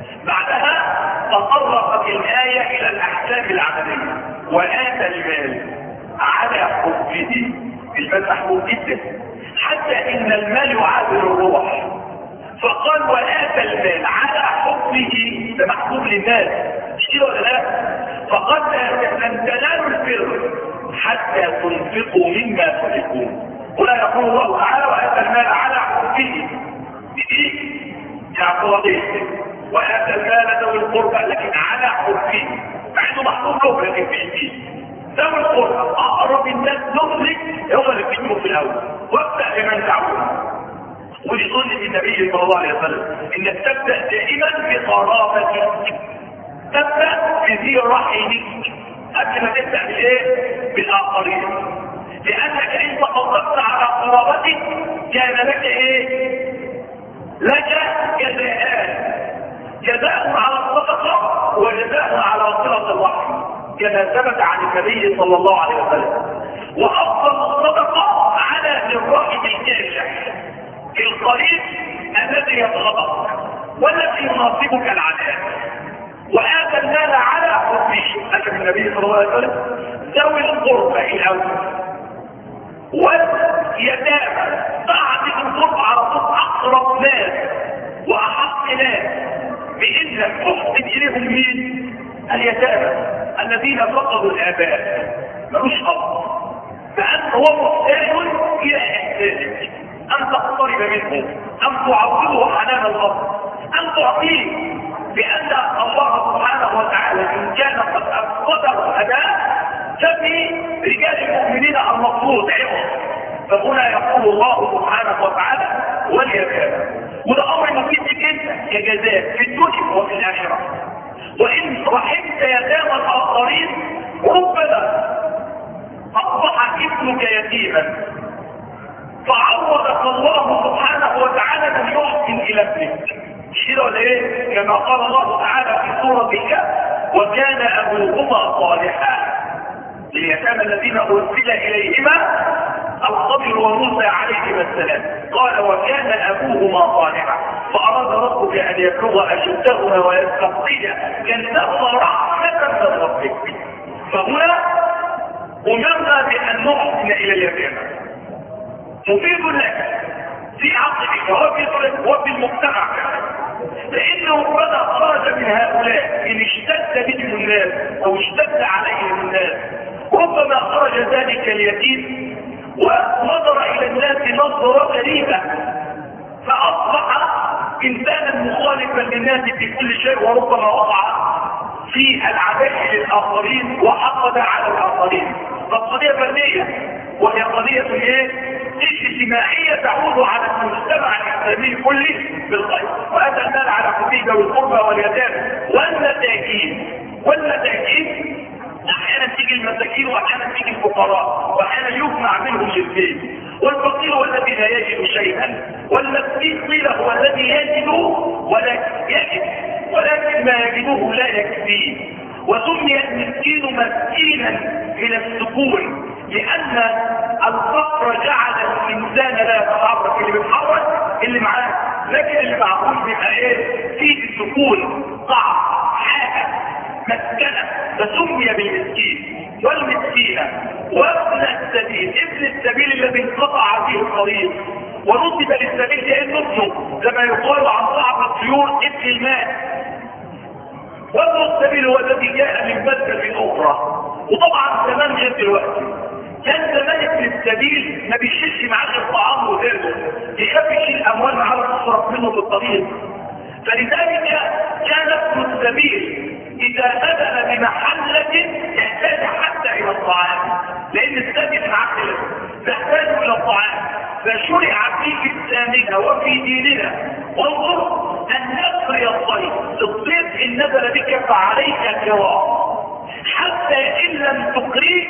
بعدها تطرقت الآية إلى الأحكام العملية. وآتى المال على حبه، المال محبوب جدا حتى إن المال يعادل الروح، فقال وآتى المال على حبه، ده محبوب للناس مش كده ولا لا؟ فقال لن تنالوا البر حتى تنفقوا مما تحبون. ولا يقول الله تعالى وآتى المال على حبه دي اعتراضيه، وآتى المال ذوي القربى لكن على حبه، مع انه محبوب له لكن في فيه ذوي القربى اقرب الناس نفسك هم اللي بيجوا في الاول، وابدا بمن تعبون. ودي سنة النبي صلى الله عليه وسلم انك تبدا دائما بقرابتك، تبدا بذي رحمك قبل ما تبدا بايه؟ بالاخرين، لانك ان تقدمت على قرابتك كان لك ايه؟ لك جزاءان، جزاء على الصدقه وجزاء على صله الرحم كما ثبت عن النبي صلى الله عليه وسلم. وافضل الصدقه على الرحم الكاشح القريب الذي يتغضب والذي يناصبك العذاب. وآتى المال على حبه، أكد النبي صلى الله عليه وسلم ذوي القربى الأول واليتامى، بعد القرب على طول أقرب ناس وأحق ناس بإنك تحسن إليهم مين؟ اليتامى الذين فقدوا الآباء ملوش أب، فأنت هو محتاج إلى إحسانك، أن تقترب منه، أن تعوضه حنان الأرض، أن تعطيه، بأن الله سبحانه وتعالى إن كان قد قدر أداء ففي رجال المؤمنين المفروض عوض. فهنا يقول الله سبحانه وتعالى واليتامى، وده أمر مفيد جدا كجزاء في الدنيا وفي الآخرة. وإن رحمت يتامى الآخرين ربما أصبح ابنك يتيما فعوضك الله سبحانه وتعالى من يحسن إلى ابنك. شيء ولا ايه؟ كما قال الله تعالى في سورة الكهف وكان أبوهما صالحا لليتامى الذين أرسل إليهما الخضر وموسى عليهما السلام، قال وكان أبوهما صالحا فأراد ربك أن يبلغ أشدهما ويستقيا كأنهما رحمة من ربك. فهنا أمرنا بأن نحسن إلى اليتامى، مفيد لك في عقلك وفي المجتمع، لأنه بدأ خرج من هؤلاء إن اشتد بهم الناس أو اشتد عليهم الناس، ربما خرج ذلك اليتيم ونظر إلى الناس نظرة غريبة، فاصبح انسانا مخالفا للناس في كل شيء، وربما وقع في العداء للاخرين وحقد على الاخرين. فالقضيه فرديه وهي قضيه ايه؟ اجتماعيه تعود على المجتمع الاسلامي كله بالخير. وهذا المال على حديده والقربى واليتامى والمساكين. والمساكين احيانا تيجي المساكين واحيانا تيجي الفقراء واحيانا يجمع منهم الاثنين. والفقير هو الذي لا يجد شيئا، والمسكين قيل هو الذي يجد ولا يجد ولكن ما يجده لا يكفيه. وسمي المسكين مسكينا من السكون لان الفقر جعل الانسان لا يتحرك، اللي بيتحرك اللي معاه، لكن اللي معقول بيبقى ايه؟ فيه السكون، ضعف، حاجه، مسكنه، فسمي بالمسكين. والمسكينه وابن السبيل، ابن السبيل الذي انقطع فيه الطريق ونصب للسبيل لانه ابنه، كما يقال عن بعض الطيور ابن الماء. وابن السبيل هو الذي جاء من بلد اخرى. وطبعا زمان غير دلوقتي، كان زمان ابن السبيل ما بيشيلش معاه الطعام وغيره، يخاف يشيل اموال معاه تصرف منه في الطريق. فلذلك كان ابن السبيل اذا نزل بمحله يحتاج حتى الى الطعام، لان السبيل معاه تحتاج الى الطعام. فشرع في اسلامنا وفي ديننا وانظر ان نقري الضيف. الضيف ان نزل بك فعليك كرام، حتى ان لم تقريه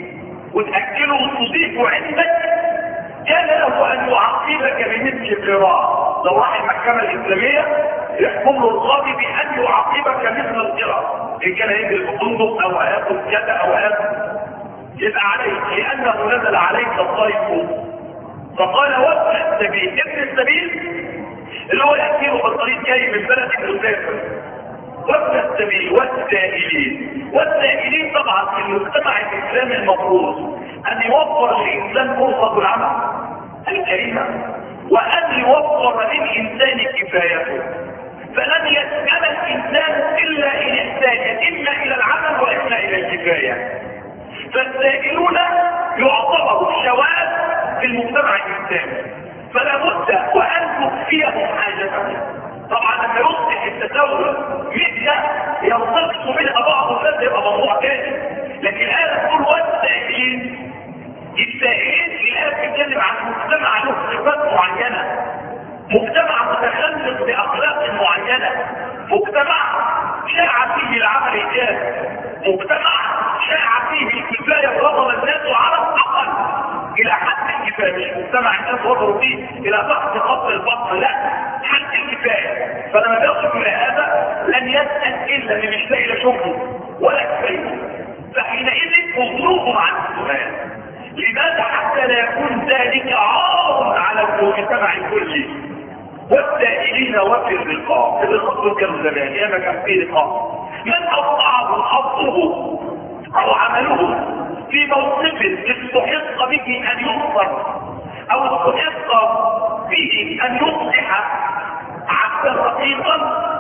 وتاكله وتضيفه عندك كان له ان يعاقبك بمثل قراء. لو راح المحكمه الاسلاميه يحكم له القاضي بان يعاقبك مثل القراء، ان كان ينزل بفندق او هياخد كذا او هياخد، يبقى عليك لانه نزل عليك الضيف. فقال وابن السبيل، ابن السبيل اللي هو يأتيه في الطريق جاي من بلد مسافر. وابن السبيل والسائلين. والسائلين طبعا في المجتمع الاسلامي المفروض ان يوفر للانسان فرصه العمل الكريمه، وان يوفر للانسان كفايته. فلن يسأل الانسان الا ان يحتاج اما الى العمل واما الى الكفايه. فالسائلون يعتبروا شواذ في المجتمع الاسلامي، فلا بد وان تكفيهم حاجتهم. طبعا لما يصبح التسول مهنه ينتقص منها بعض الناس يبقى موضوع تاني، لكن الايه تقول والسائلين. السائلين الايه بتتكلم عن مجتمع له صفات معينه، مجتمع متخلق باخلاق معينه، مجتمع شاع فيه العمل الجاد، مجتمع شاع فيه الكفايه ورغب الناس على الاقل الى حد الكفايه. مش مجتمع الناس وصلوا فيه الى ضغط قبل البطن، لا، حد الكفايه. فلما بيصل الى هذا لن يسال الا اللي مش لاقي لا شغله ولا كفايه، فحينئذ مظلوم عن السؤال. لماذا؟ حتى لا يكون ذلك عار على المجتمع كله. والسائلين وفي الرقاب. الرقاب كم زمان ياما كان في رقاب من اصعب حظه او عمله في موقف استحق به ان ينصر او استحق به ان يصلح عبدا رقيقا.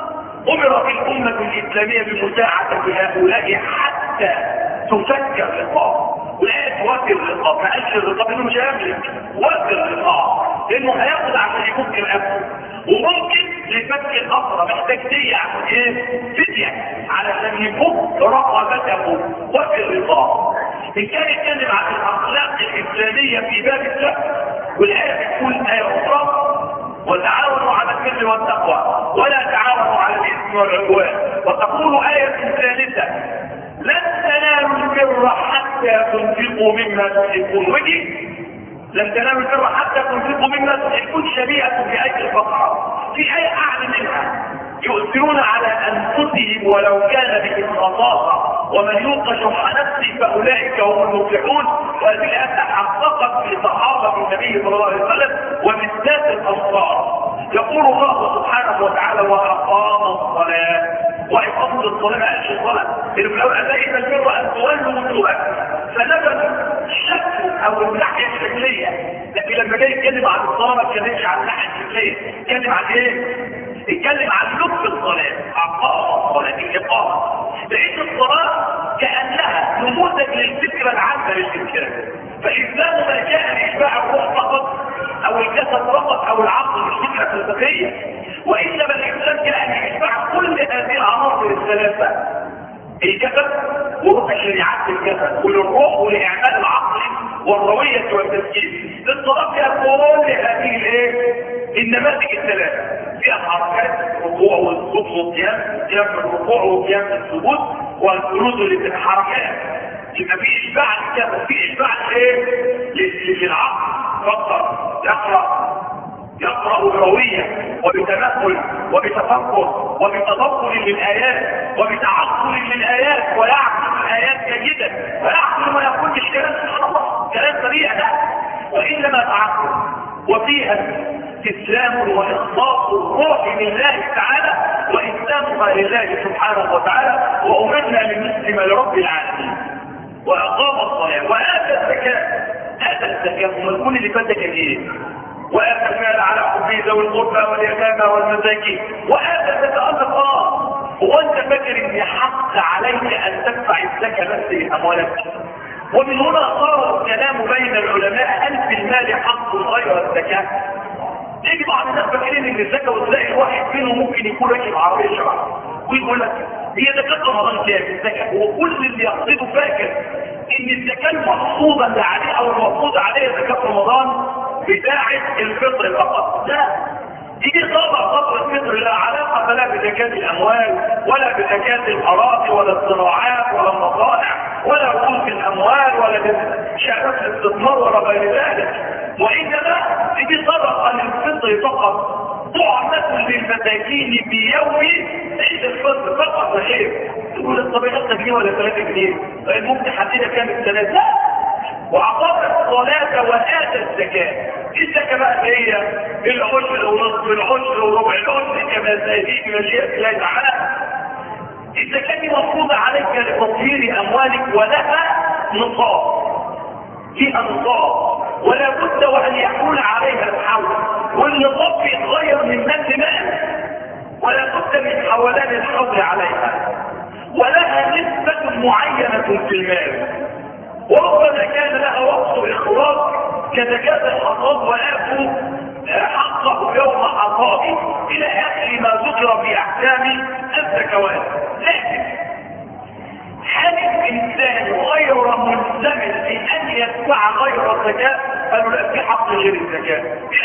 امر في الامه الاسلاميه بمساعده هؤلاء حتى تفك الرقاب. ولا توفي الرقاب، ما قالش الرقاب انه مش هيملك، وفي الرقاب لانه هياخد عشان يفك الاسر، وممكن لفك الاسره محتاج دية عشان ايه؟ فدية علشان يفك رقبته. وفي الرقاب ان كان يتكلم عن الاخلاق الاسلاميه في باب السفر، والايه بتقول ايه اخرى وتعاونوا على البر والتقوى ولا تعاونوا على الاثم والعدوان. وتقول ايه ثالثه لن تنالوا البر حتى تنفقوا مما تحبون. ودي لن تنالوا البر حتى تنفقوا مما تحبون شبيهه بآية البقره. في آية اعلى منها يؤثرون على انفسهم ولو كان بهم خصاصه ومن يوق شح نفسه فاولئك هم المفلحون. وهذه الآية تحققت في صحابه النبي صلى الله عليه وسلم وبالذات الانصار. يقول الله سبحانه وتعالى واقام الصلاه. واقامه الصلاه ما قالش الصلاه، اللي في الاول ليس البر ان تولوا وجوهكم، فنبذ الشكل او الناحيه الشكليه. لكن لما جاي يتكلم عن الصلاه ما اتكلمش عن الناحيه الشكليه، اتكلم عن ايه؟ اتكلم عن لب الصلاه. اقام الصلاه الاقامه، لان الصلاه كانها نموذج للفكره العامه للانسان. فالاسلام ما جاء لاشباع الروح فقط او الجسد فقط او العقل، مش فكره ثلاثة: الجسد وروح الشريعات في الجسد، وللروح ولإعمال العقل والروية والتفكير. الصلاة فيها كل هذه الايه؟ النماذج الثلاثة، فيها الحركات، الركوع والسجود والقيام، قيام الركوع وقيام السجود، والجلوس اللي في الحركات. يبقى في اشباع الجسد، في اشباع الايه؟ للعقل. فكر، يقرأ يقرأ بروية وبتمثل وبتفكر وبتدبر للآيات وبتعقل للآيات، ويعقل الآيات جيدا، ويعقل ما يقولش كلام سبحان الله، كلام سريع ده، وإنما تعقل. وفيها استسلام وإخلاص الروح لله تعالى وإسلامها لله سبحانه وتعالى، وأمرنا لنسلم لرب العالمين. وأقام الصلاة وآتى الزكاة. آتى الزكاة ومن كل اللي فاتك ايه؟ وآتى المال على حبه ذوي القربى واليتامى والمساكين. وآتى تتألق اه هو انت فاكر ان حق عليك ان تدفع الزكاة بس لأموالك؟ ومن هنا صار الكلام بين العلماء: هل في المال حق غير الزكاة؟ يجي بعض الناس فاكرين ان الزكاة، وتلاقي واحد منهم ممكن يكون راكب عربية شبه ويقول لك هي زكاة رمضان كام؟ الزكاة هو كل اللي يقصده فاكر ان الزكاة المقصودة اللي عليه او المفروض عليه زكاة رمضان بتاعة الفطر فقط. لا، دي طبعا فطر الفطر لا علاقة لا بزكاة الاموال ولا بزكاة الاراضي ولا الزراعات ولا المصانع ولا رؤوس الاموال ولا شهادات الاستثمار ولا غير ذلك، وانما دي صدقة للفطر فقط، طعمة للمساكين في يوم عيد الفطر فقط. ايه تقول الطبيعة خمسة جنيه ولا ثلاثة جنيه؟ ممكن تحددها كام الثلاثة؟ لا. وأقام الصلاة وآتى الزكاة. الزكاة بقى هي العشر ونصف العشر وربع العشر كما سيأتي بمشيئة الله تعالى. الزكاة مفروضة عليك لتطهير أموالك ولها نصاب، فيها نصاب ولا بد وأن يحول عليها الحول، والنصاب يتغير من مال لمال ولا بد من حولان الحول عليها، ولها نسبة معينة في المال، وربما كان لها وقت إخراج كزكاة الحصاد وآتوا حقه يوم حصاده إلى آخر ما ذكر في أحكام الزكوات. لكن هل الإنسان غير ملزم في أن يدفع غير الزكاة؟ قالوا لا، في حق غير الزكاة.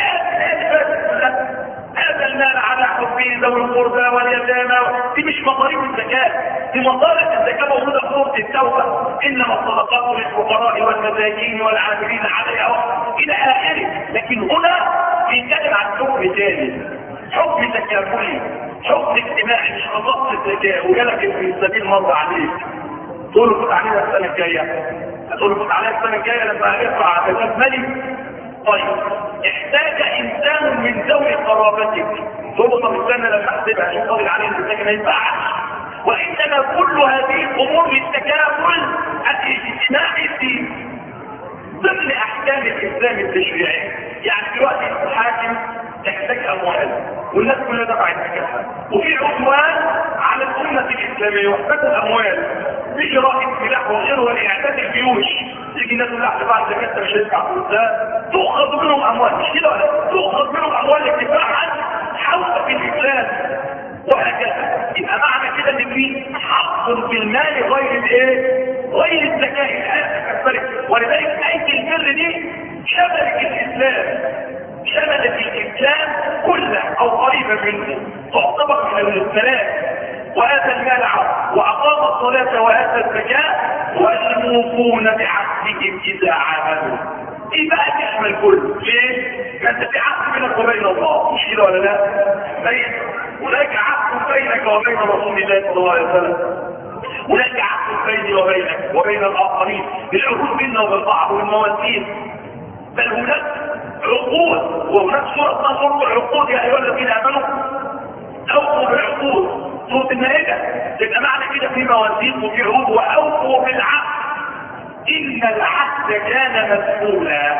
هذا المال على حبه ذوي القربى واليتامى، دي مش مصاريف الزكاة، دي مصاريف الزكاة موجودة في سورة التوبة: إنما الصدقات للفقراء والمساكين والعاملين عليها إلى آخره. لكن هنا بيتكلم عن حكم ثاني، حكم تكافلي، حكم اجتماعي، مش خصصت الزكاة وجالك في السبيل مرة عليك تقول له فوت عليها السنة الجاية، تقول له فوت عليها السنة الجاية لما يرفع زكاة مالي. طيب احتاج انسان من ذوي قرابتك، تقول له طب استنى لما احسبها عشان طالب عليه الزكاة ما ينفعش. وانما كل هذه الامور للتكافل الاجتماعي في ضمن احكام الاسلام التشريعي. يعني دلوقتي الحاكم تحتاج اموال والناس كلها دفعت زكاة، وفي عدوان على الامه الاسلاميه واحتاج الاموال لشراء السلاح وغيره والاعداد الجيوش. تيجي الناس اللي هتدفع الزكاه مش هيدفع فلوسها، تؤخذ منهم اموال، مش كده ولا تؤخذ منهم اموال اتباعا حول في الاسلام وهكذا. يبقى معنى كده ان في حق في المال غير الايه؟ غير الزكاه الان. ولذلك ايه البر دي شملت الاسلام، شملت الاسلام كله او قريبا منه، تعتبر من الثلاث: وآتى المال وأقام الصلاة وآتى الزكاة والموفون بعهدهم إذا عاهدوا. إيه بقى تشمل كله؟ ليه؟ أنت في عهد بينك وبين الله، مش كده ولا لا؟ بين هناك عهد بينك وبين رسول الله صلى الله عليه وسلم، هناك عهد بيني وبينك وبين الآخرين، العهود بيننا وبين بعض والمواسير، بل هناك عقود، وهناك سورة ما سورة العقود: يا أيها الذين آمنوا أوفوا بالعقود. سورة المائدة. يبقى معنى كده في مواسيق وفي عهود: وأوفوا بالعهد إن العهد كان مسؤولا.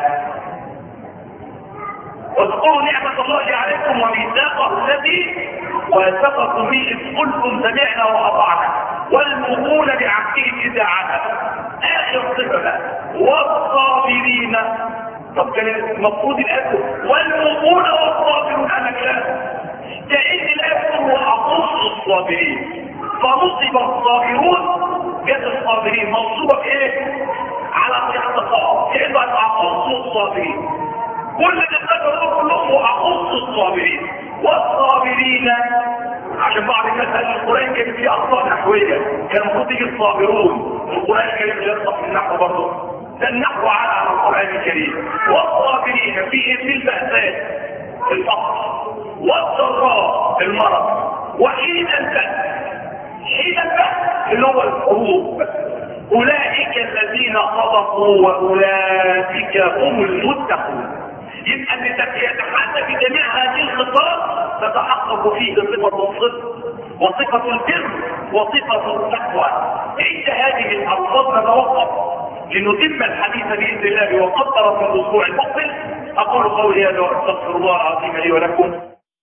واذكروا نعمة الله عليكم وميثاقه الذي واثقكم به إذ قلتم سمعنا وأطعنا والموفون بعهدهم إذا عاهدوا. آخر صفة: والصابرين. طب كان المفروض الأكل والموفون والصابرون على كلام، كأن الأكل هو أقص الصابرين. فنصب الصابرون، جت الصابرين منصوبه بايه؟ على الاختصار، يبقى اخص الصابرين. كل اللي ذكروا كلهم واخص الصابرين. والصابرين عشان بعض الناس قال القران كان فيه اخطاء نحويه، كان المفروض يجي الصابرون، القران كان بيخطا في النحو برضه، ده النحو على على القران الكريم. والصابرين في في البأساء الفقر والضراء المرض وحين البأس. حين البأس اللي هو الحروب. اولئك الذين صدقوا واولئك هم المتقون. يبقى ان يتحدى في جميع هذه الخطاب تتحقق فيه صفه الصدق وصفه البر وصفه التقوى. عند هذه الالفاظ نتوقف لنتم الحديث باذن الله وقدر في الاسبوع المقبل. اقول قولي هذا واستغفر الله العظيم لي ولكم.